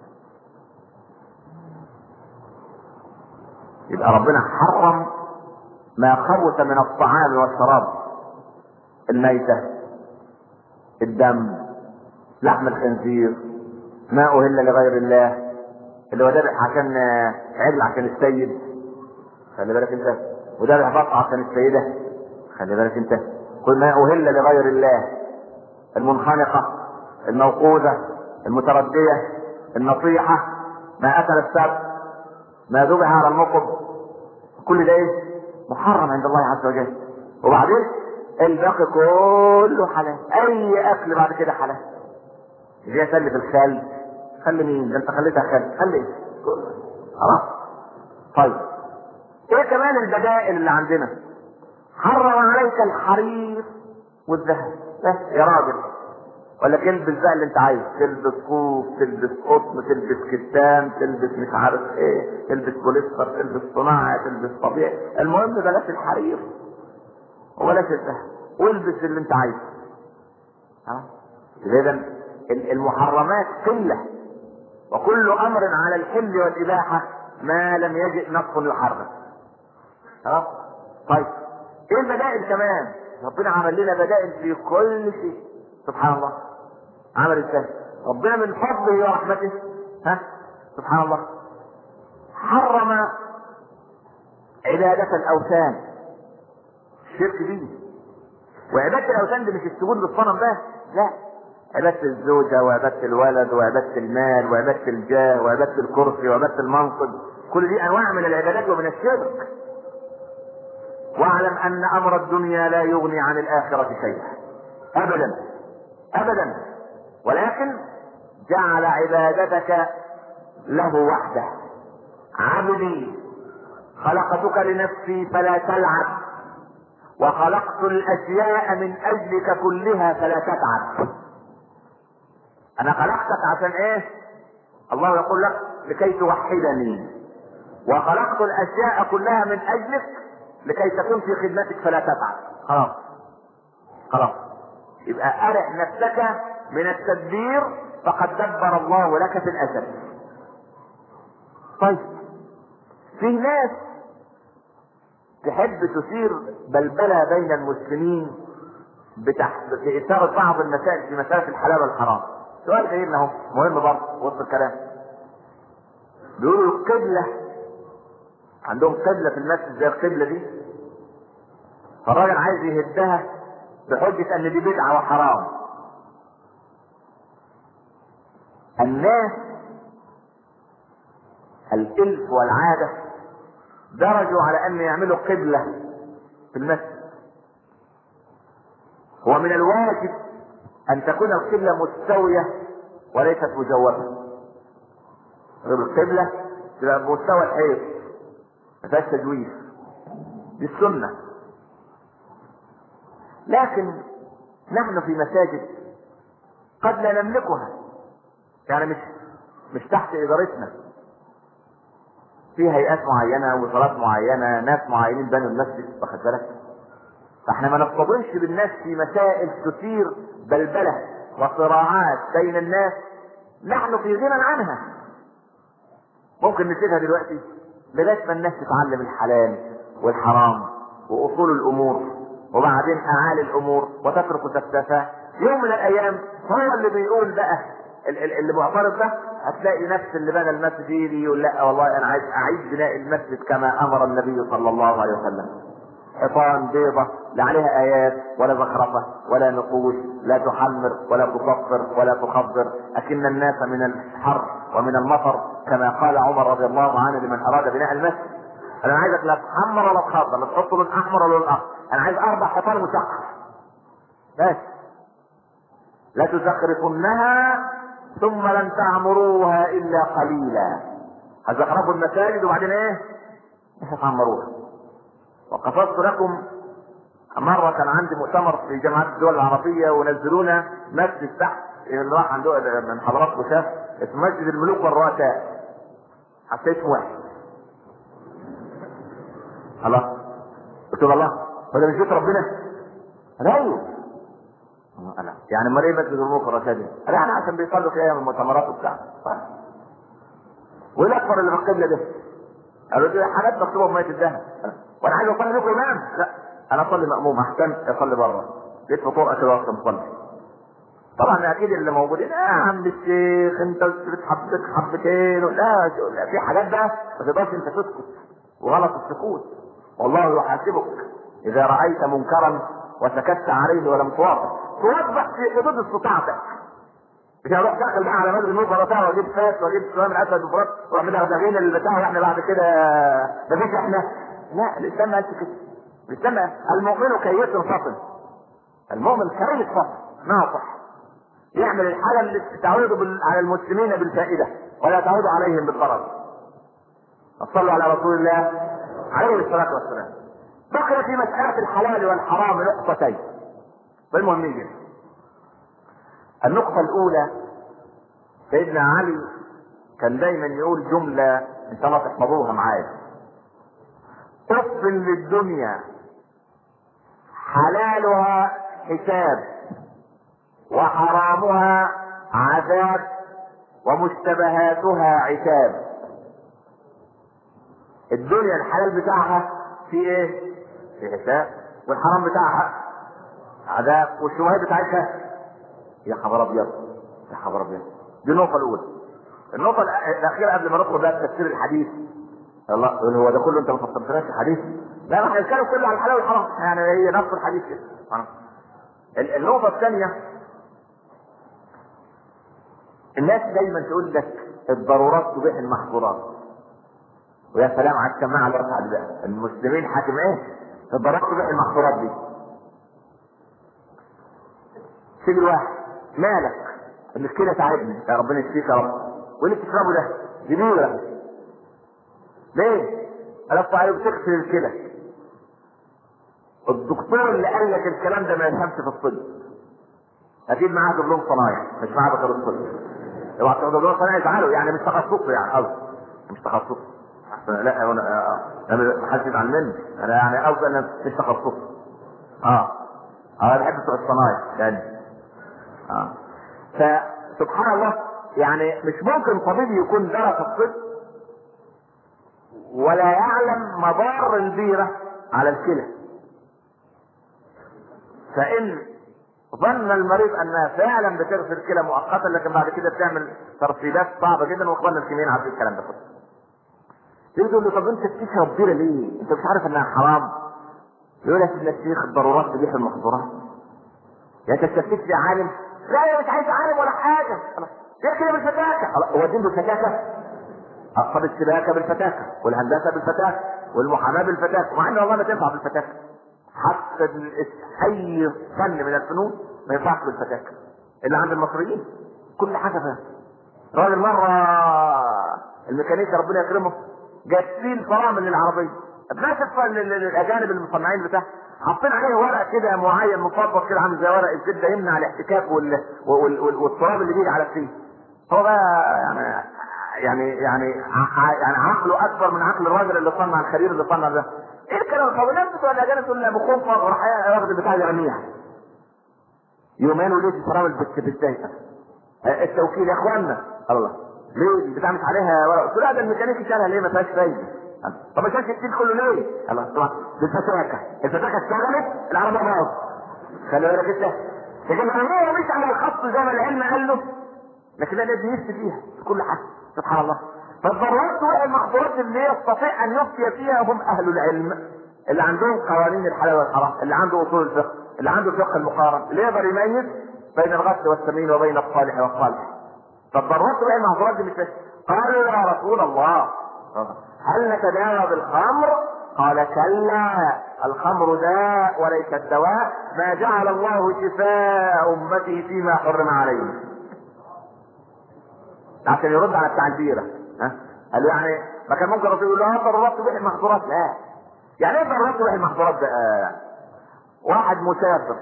يبقى ربنا حرم ما خبث من الطعام والشراب، الميتة، الدم، لحم الخنزير، ما أهل لغير الله، اللي هو ذبح عشان عجل عشان السيد، خلي بالك انت، وذبح بط عشان السيدة، خلي بالك انت، كل ما أهل لغير الله، المنخنقة، الموقوذة، المتردية، النصيحة، ما أكل السبت، ما ذبح على النقب، كل ده ايه؟ محرم عند الله عز وجل. وبعدين الباقي كله حلال، اي اكل بعد كده حلال. زي خلي في الخل، خلي مين؟ ده انت خليتها خلي ايه؟ خلاص. طيب ايه كمان البدائل اللي عندنا؟ حرم عليك الحرير والذهب بس يا راجل، ولا تلبس بقى اللي انت عايزه، تلبس صوف، تلبس قطن، تلبس كتان، تلبس مش عارف ايه، تلبس بوليستر، تلبس صناعي، تلبس طبيعي، المهم بلاش الحرير وبلاش الذهب، والبس اللي انت عايزه. اذا المحرمات قله، وكل امر على الحل والاباحه ما لم يجئ نص يحرم. طيب ايه البدائل كمان؟ ربنا عمل لنا بدائل في كل شيء سبحان الله. عمل ازاي؟ ربنا من فضله ورحمته سبحان الله حرم عبادة الاوثان، الشرك دي. وعبادة الاوثان دي مش السجود للصنم بس، لا، عبادة الزوجة وعبادة الولد وعبادة المال وعبادة الجاه وعبادة الكرسي وعبادة المنصب، كل دي انواع من العبادات ومن الشرك. واعلم ان امر الدنيا لا يغني عن الاخرة شيئا ابدا ابدا، ولكن جعل عبادتك له وحده. عبدي خلقتك لنفسي فلا تلعب، وخلقت الاشياء من اجلك كلها فلا تتعب. انا خلقتك عشان ايه؟ الله يقول لك لكي توحدني، وخلقت الاشياء كلها من اجلك لكي تكون في خدمتك فلا تتعب. خلاص يبقى ارح نفسك من التدبير فقد دبر الله لك في الاسد. طيب في ناس تحب تثير بلبلة بين المسلمين بإثارة بعض المسائل في مسألة الحلال والحرام. سؤال غيرنا اهو مهم برضه وسط الكلام. بيقولوا القبلة عندهم قبلة في المسجد زي القبلة دي، فالراجل عايز يهدها بحجة ان دي بدعة وحرام. الناس الالف والعادة درجوا على ان يعملوا قبلة في المسجد، ومن الواجب ان تكون القبلة مستوية وليست مجوفة. القبلة تبقى بمستوى الحيط ما فيهاش تجويف، دي السنة. لكن نحن في مساجد قد لا نملكها، يعني مش تحت ادارتنا، في هيئات معينة وصالات معينة، ناس معينين بنوا المسجد، واخد بالك؟ فاحنا ما نصطدمش بالناس في مسائل تثير بلبلة وصراعات بين الناس نحن في غنى عنها. ممكن نسيبها دلوقتي لغاية ما الناس تتعلم الحلال والحرام واصول الامور، وبعدين اعالي الامور وتترك سفسفة. يوم من الايام هو اللي بيقول بقى اللي معترض ده، هتلاقي نفس اللي بنى المسجد يجي يقول لا والله انا عايز اعيد بناء المسجد كما امر النبي صلى الله عليه وسلم. حيطان بيضة لا عليها ايات ولا زخرفة ولا نقوش، لا تحمر ولا تصفر ولا تخضر، اكن الناس من الحر ومن المطر، كما قال عمر رضي الله عنه لمن اراد بناء المسجد: انا عايزك لا تحمر ولا تخضر، لا تحط لون احمر ولا لون اخضر، انا عايز 4 حيطان مسقف بس. لا تزخرفنها ثم لن تعمروها الا قليلا. هتزخرفوا المساجد وبعدين ايه؟ مش هتعمروها. وقصصت لكم مرة كان عندي مؤتمر في جامعة الدول العربية ونزلونا مسجد تحت اللي راح عنده من حضراتكم شاف اسمه مسجد الملوك والرؤساء، حسيت واحد خلاص قلت له الله وده مش بيت ربنا؟ ايوه يعني امال ايه مسجد الملوك والرؤساء دي؟ قال يعني عشان بيصلوا في ايام المؤتمرات وبتاع. وايه الاكبر اللي في القبله ده؟ قالوا دي حاجات مكتوبه بميه الذهب. وانا عايز اصلي لكم امام؟ لا انا اصلي مأموم، احسن اصلي بره جيت في طرقه كده وقت مصلي. طبعا اكيد اللي موجودين يا عم الشيخ انت بتحبك حبتين، لا في حاجات بقى ما تقدرش انت تسكت، وغلط السكوت، والله يحاسبك اذا رايت منكرا وسكت عليه ولم توافق، توضح في حدود استطاعتك. مش هروح داخل بقى على مدرسة الموقع بتاعه واجيب فاس واجيب سلام الاسد وفرات واروح مدغدغين اللي بتاعه واحنا بعد كده مفيش احنا. لا الاسلام ما قالش كده. الاسلام المؤمن كيس فطن، المؤمن كيس فطن ناصح، يعمل الحاجه اللي تعود على المسلمين بالفائده ولا تعود عليهم بالضرر. صلوا على رسول الله عليه الصلاه والسلام. بقي في مساله الحلال والحرام نقطتين بالمهمين جدا. النقطة الأولى سيدنا علي كان دايما يقول جملة إن شاء الله تحفظوها معايا: أف للدنيا حلالها حساب وحرامها عذاب ومشتبهاتها عتاب. الدنيا الحلال بتاعها في ايه؟ في حساب، والحرام بتاعها عذاب، والشبهات بتاعتها يا خبر ابيض يا خبر ابيض. دي النقطة الأولى. النقطة الأخيرة قبل ما ندخل بقى تفسير الحديث، الله هو ده كله أنت ما فسرتناش الحديث؟ لا ما احنا بنتكلم كله على الحلال والحرام، يعني هي نفس الحديث كده. النقطة الثانية، الناس دايما تقول لك الضرورات تبيح المحظورات، ويا سلام على السماعة اللي رفعت بقى المسلمين حاكم ايه؟ الضرورات تبيح المحظورات دي. سيب الواحد مالك المشكلة تعبني يا ربنا يشفيك يا رب، واللي بتشربه ده دي بيرة ليه؟ ألف عليه بتغسل الكلى. الدكتور اللي قال لك الكلام ده ما يفهمش في الطب، اكيد معاه دبلوم صنايع مش معاه دكتور الطب. اوعى تاخد دبلوم صنايع يزعلوا، يعني مش تخصصه، يعني قصدي مش تخصصه. لا انا ما حدش يزعل مني، انا يعني قصدي انا مش تخصصه. انا بحب بتوع الصنايع يعني. فسبحان الله، يعني مش ممكن طبيب يكون درس الطب ولا يعلم مضار البيرة على الكلى. فإن ظن المريض انها فعلا بتغسل الكلى مؤقتا، لكن بعد كده بتعمل ترسيبات صعبة جدا، واخواننا الكيميائيين عارفين الكلام ده كله. يقول له طب انت بتشرب بيرة ليه؟ انت مش عارف انها حرام؟ يقول لك يا شيخ الضرورات تبيح المحظورات. يا انت تشتكي لي عالم؟ لا يا مش عايز عالم ولا حاجة، هي كده بالفتاكه. هو الدين بالفتاكه؟ طب السباكه بالفتاكه، والهندسه بالفتاكه، والمحاماه بالفتاكه، مع ان والله ما تنفع بالفتاكه. حتى اي فن من الفنون ما ينفعش بالفتاكه اللي عند المصريين. كل حاجه فيها. راجل مره الميكانيكا ربنا يكرمه جاب فيه فرامل للعربيه، الناس الاجانب المصنعين بتاعها حاطين عليه ورق كده معين مفضل كده عامل زي ورق الزبده يمنع الاحتكاك والتراب اللي بيجي على الفيل. هو بقى يعني عقله اكبر من عقل الراجل اللي صنع الخرير اللي صنع ده. ايه الكلام الفاضي بتوع الاجانب دول مخهم فاضي وراح ياخد البتاع يرميها. يومين وليه الفرامل بالدايره. التوكيل يا اخوانا الله ليه البتاع مش عليها ورق؟ قلت له لا ده الميكانيكي شالها ليه ما فيهاش فايده. طب ما شالش التيل كله ليه؟ الله طبعا الفتاكه اشتغلت العربيه باظت. خلي بالك انت لكن هو مش على الخط زي ما العلم قال له، لكن ده لازم يفتي فيها في كل حاجه سبحان الله. فالضرورات والمحظورات اللي يستطيع ان يفتي فيها هم اهل العلم اللي عندهم قوانين الحلال والحرام، اللي عنده اصول الفقه، اللي عنده الفقه المقارن، اللي يقدر يميز بين الغث والسمين وبين الصالح والصالح. فالضرورات والمحظورات دي مش بس. قالوا يا رسول الله هل نتداوى بالخمر؟ قال كلا، الخمر داء وليس الدواء، ما جعل الله شفاء امتي فيما حرم عليه. عشان يرد على بتاع البيره قال له يعني ما كان ممكن الرسول يقول له ضرورات تبيح المحظورات؟ لا. يعني ايه ضرورات تبيح المحظورات ده؟ واحد مسافر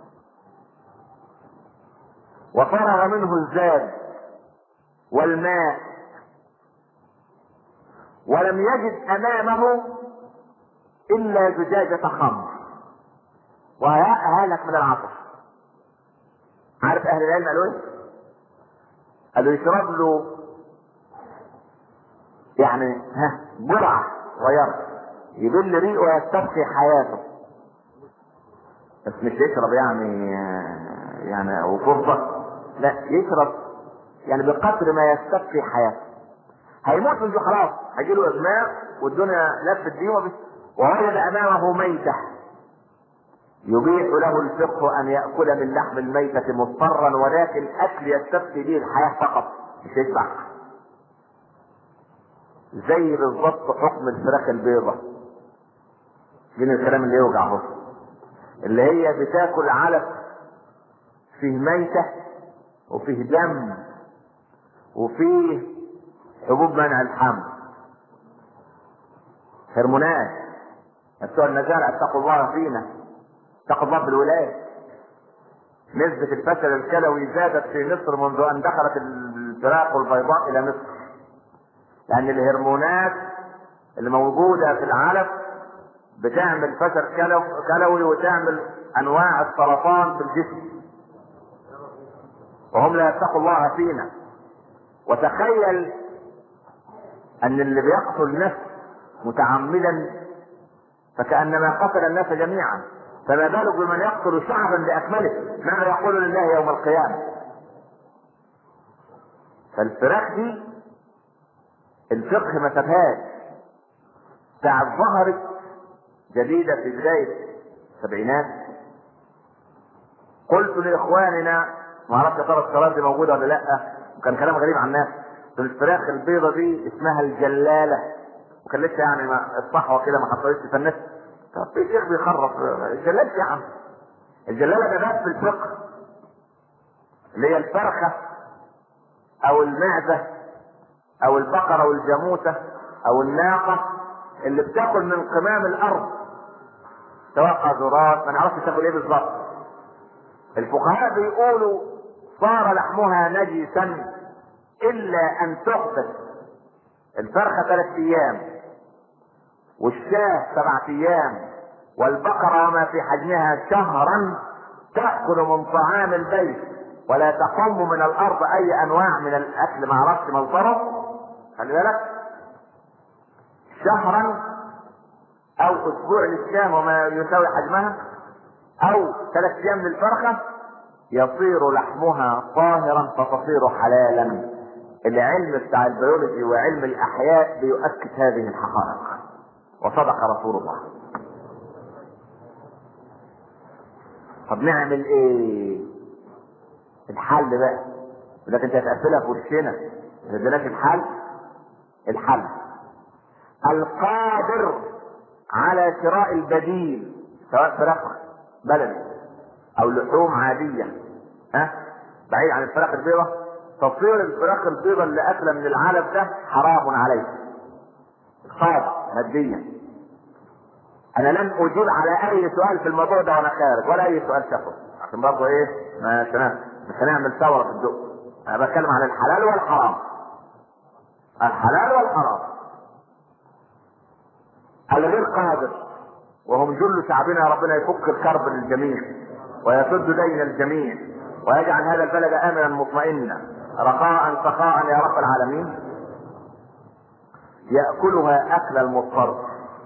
وفرغ منه الزاد والماء ولم يجد امامه الا زجاجة خمر وهلك من العطش. عارف اهل العلم قالوا ايه؟ قالوا يشرب له يعني جرعة صغيرة يبل ريقه ويستبقي حياته، بس مش يشرب يعني وفضة، لا يشرب يعني بقدر ما يستبقي حياته. هيموت من خلاص هيجيله اغماء والدنيا لفت بيه ووجد امامه ميتة يبيح له الفقه ان يأكل من لحم الميتة مضطرا، ولكن اكل يستبقي به الحياة فقط مش يشبع. زي بالظبط حكم الفراخ البيضة من الكلام اللي يوجعه، اللي هي بتاكل علف فيه ميتة وفيه دم وفيه حبوب منع الحمل، هرمونات. بتوع النزارع اتقوا الله فينا، اتقوا الله في الولاية. نسبة الفشل الكلوي زادت في مصر منذ ان دخلت الفراخ البيضاء الى مصر، لان الهرمونات اللي موجودة في العلف بتعمل فشل كلوي وتعمل انواع السرطان في الجسم، وهم لا يتقوا الله فينا. وتخيل ان اللي بيقتل نفس متعمدا فكأنما قتل الناس جميعا، فما بالك بمن يقتل شعبا باكمله؟ ماذا يقول لله يوم القيامة؟ فالفراخ دي الفقه ما سابهاش، ساعة ظهرت جديدة في بداية السبعينات قلت لاخواننا ما اعرفش ترى الصلاة دي موجودة ولا لا، وكان كلام غريب عن الناس. الفراخ البيضة دي اسمها الجلالة، وكان لسه يعني الصحوة كده ما حصلتش في الناس. طب في شيخ بيخرف الجلالة يا عم. الجلالة ده باب في الفقه، اللي هي الفرخة او المعزة او البقرة او الجاموسة او الناقة اللي بتاكل من قمام الارض، سواء قاذورات ما نعرفش تاكل ايه بالظبط. الفقهاء بيقولوا صار لحمها نجسا الا ان تحبس الفرخة 3 ايام والشاة 7 ايام والبقرة وما في حجمها شهرا تأكل من طعام البيت ولا تقوم من الارض اي انواع من الاكل ما عرفش مصدره. خلي بالك، شهرا او اسبوع للشام وما يساوي حجمها او 3 ايام للفرخة يصير لحمها طاهرا فتصير حلالا. العلم بتاع البيولوجي وعلم الاحياء بيؤكد هذه الحقائق، وصدق رسول الله. طب نعمل ايه؟ الحل بقى لكن انت هتقفلها في وشنا ما اديناش الحل. القادر على شراء البديل سواء فراخ بلدي او لحوم عاديه بعيد عن الفراخ البيضاء، تصير الفراخ البيضاء اللي اكله من العالم ده حرام عليه قادر ماديا. انا لن اجيب على اي سؤال في الموضوع ده وانا خارج، ولا اي سؤال شفوي، عشان برضه ايه مش هنعمل ثوره في الدق. انا بتكلم عن الحلال والحرام. الحلال والحرام. الغير قادر وهم جل شعبنا ربنا يفك الكرب للجميع ويسد دين الجميع ويجعل هذا البلد امنا مطمئنا رخاء سخاء يا رب العالمين. ياكلها اكل المضطر.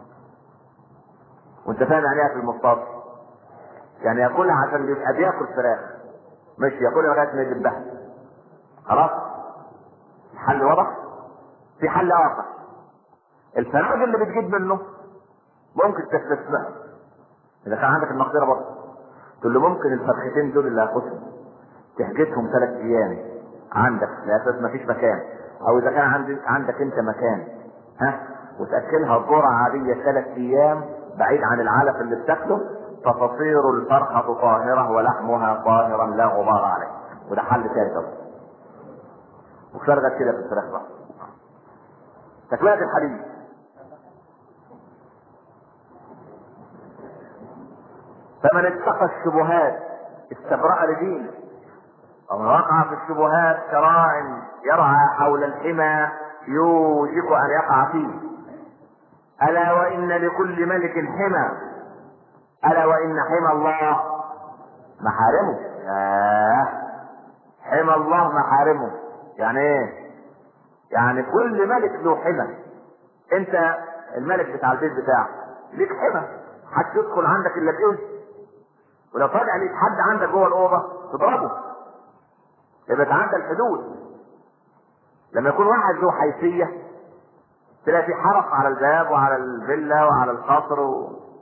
وانت فاهم يعني ايه في المضطر؟ يعني ياكلها عشان بيبقى بياكل فراخ، مش ياكلها لغايه ما يذبحها. خلاص الحل واضح. في حل اخر، الفراخ اللي بتجيب منه ممكن تستثمرها اذا كان عندك المقدره برضه. تقول له ممكن الفرختين دول اللي هاخدهم تحجزهم 3 ايام عندك لاساس ما فيش مكان، او اذا كان عندك انت مكان وتاكلها ذره عاديه 3 ايام بعيد عن العلف اللي بتاكله، فتصير الفرخه طاهره ولحمها طاهرا لا غبار عليه. وده حل ثالث اهو. وفرغت كده في الفراخ بقى تكمله الحديث. فمن اتقى الشبهات استبرأ لدينه، ومن وقع في الشبهات كراع يرعى حول الحمى يوشك ان يقع فيه. الا وان لكل ملك حمى، الا وان حمى الله محارمه. حمى الله محارمه يعني ايه؟ يعني كل ملك له حمى. انت الملك بتاع البيت بتاعك ليك حمى، محدش يدخل عندك الا باذن، ولو فجأة لقيت حد عندك جوه الأوضة تضربه، يبقى تعدى الحدود. لما يكون واحد له حيثية تلاقي في حرق على الباب وعلى الفيلا وعلى القصر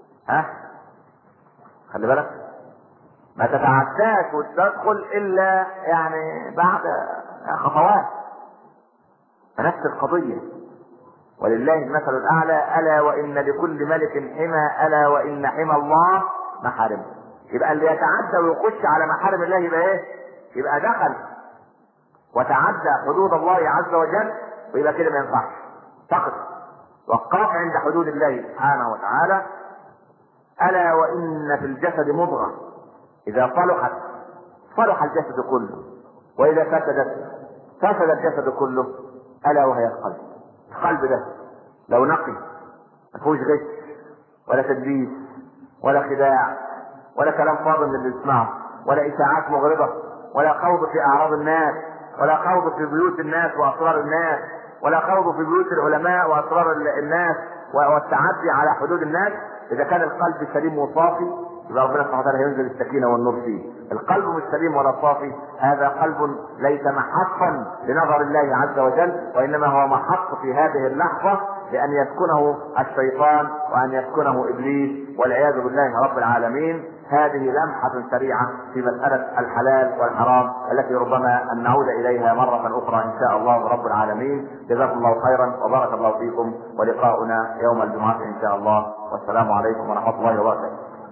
خلي بالك ما تتعداش وتدخل إلا يعني بعد خطوات. فنفس القضية ولله المثل الأعلى. ألا وإن لكل ملك حمى، ألا وإن حمى الله محارمه. يبقى اللي يتعدى ويخش على محارم الله يبقى ايه؟ يبقى دخل وتعدى حدود الله عز وجل، ويبقى كده ما ينفعش. فقط وقاف عند حدود الله سبحانه وتعالى. الا وان في الجسد مضغه اذا صلحت صلح الجسد كله، واذا فسد الجسد كله، الا وهي القلب. القلب ده لو نقي ما فيهوش غش ولا تدليس ولا خداع ولا كلام فاضي من اللي يسمعه ولا اشاعات مغرضه ولا خوض في اعراض الناس ولا خوض في بيوت الناس واسرار الناس ولا خوض في بيوت العلماء واسرار الناس والتعدي على حدود الناس، اذا كان القلب سليم وصافي يبقى ربنا سبحانه وتعالى ينزل السكينه والنور فيه. القلب مش سليم ولا صافي، هذا قلب ليس محطا لنظر الله عز وجل، وانما هو محط في هذه اللحظه لان يسكنه الشيطان وان يسكنه ابليس والعياذ بالله رب العالمين. هذه لمحة سريعة في مسألة الحلال والحرام التي ربما أن نعود إليها مرة أخرى إن شاء الله رب العالمين. جزاكم الله خيرا وبارك الله فيكم، ولقاؤنا يوم الجمعة إن شاء الله، والسلام عليكم ورحمة الله وبركاته.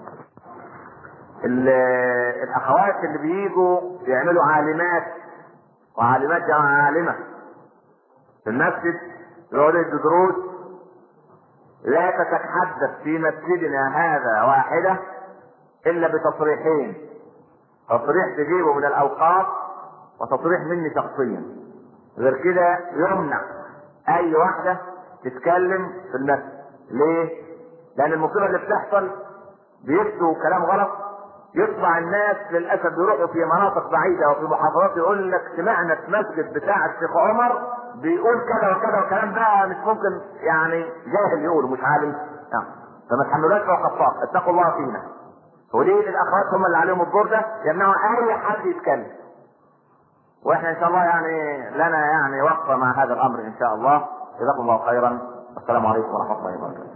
الأخوات اللي بيجوا يعملوا عالمات وعالمات جمع عالمة في المسجد يقعدوا يدوا دروس، لا تتحدث في مسجدنا هذا واحدة الا بتصريحين، تصريح تجيبه من الاوقاف وتصريح مني شخصيا. غير كده يمنع اي واحدة تتكلم في المسجد. ليه؟ لان المصيبة اللي بتحصل بيكتبوا كلام غلط، يطلع الناس للاسف بيروحوا في مناطق بعيدة وفي محافظات يقول لك سمعنا في مسجد بتاع الشيخ عمر بيقول كذا وكذا، والكلام ده مش ممكن يعني جاهل يقوله مش عالم. فما تحملوش فوق الطاقة، اتقوا الله فينا. وليه الاخوات هم اللي عليهم الدور ده يمنعوا اي حد يتكلم، واحنا ان شاء الله يعني لنا يعني وقفه مع هذا الامر ان شاء الله. جزاكم الله خيرا، والسلام عليكم ورحمه الله وبركاته.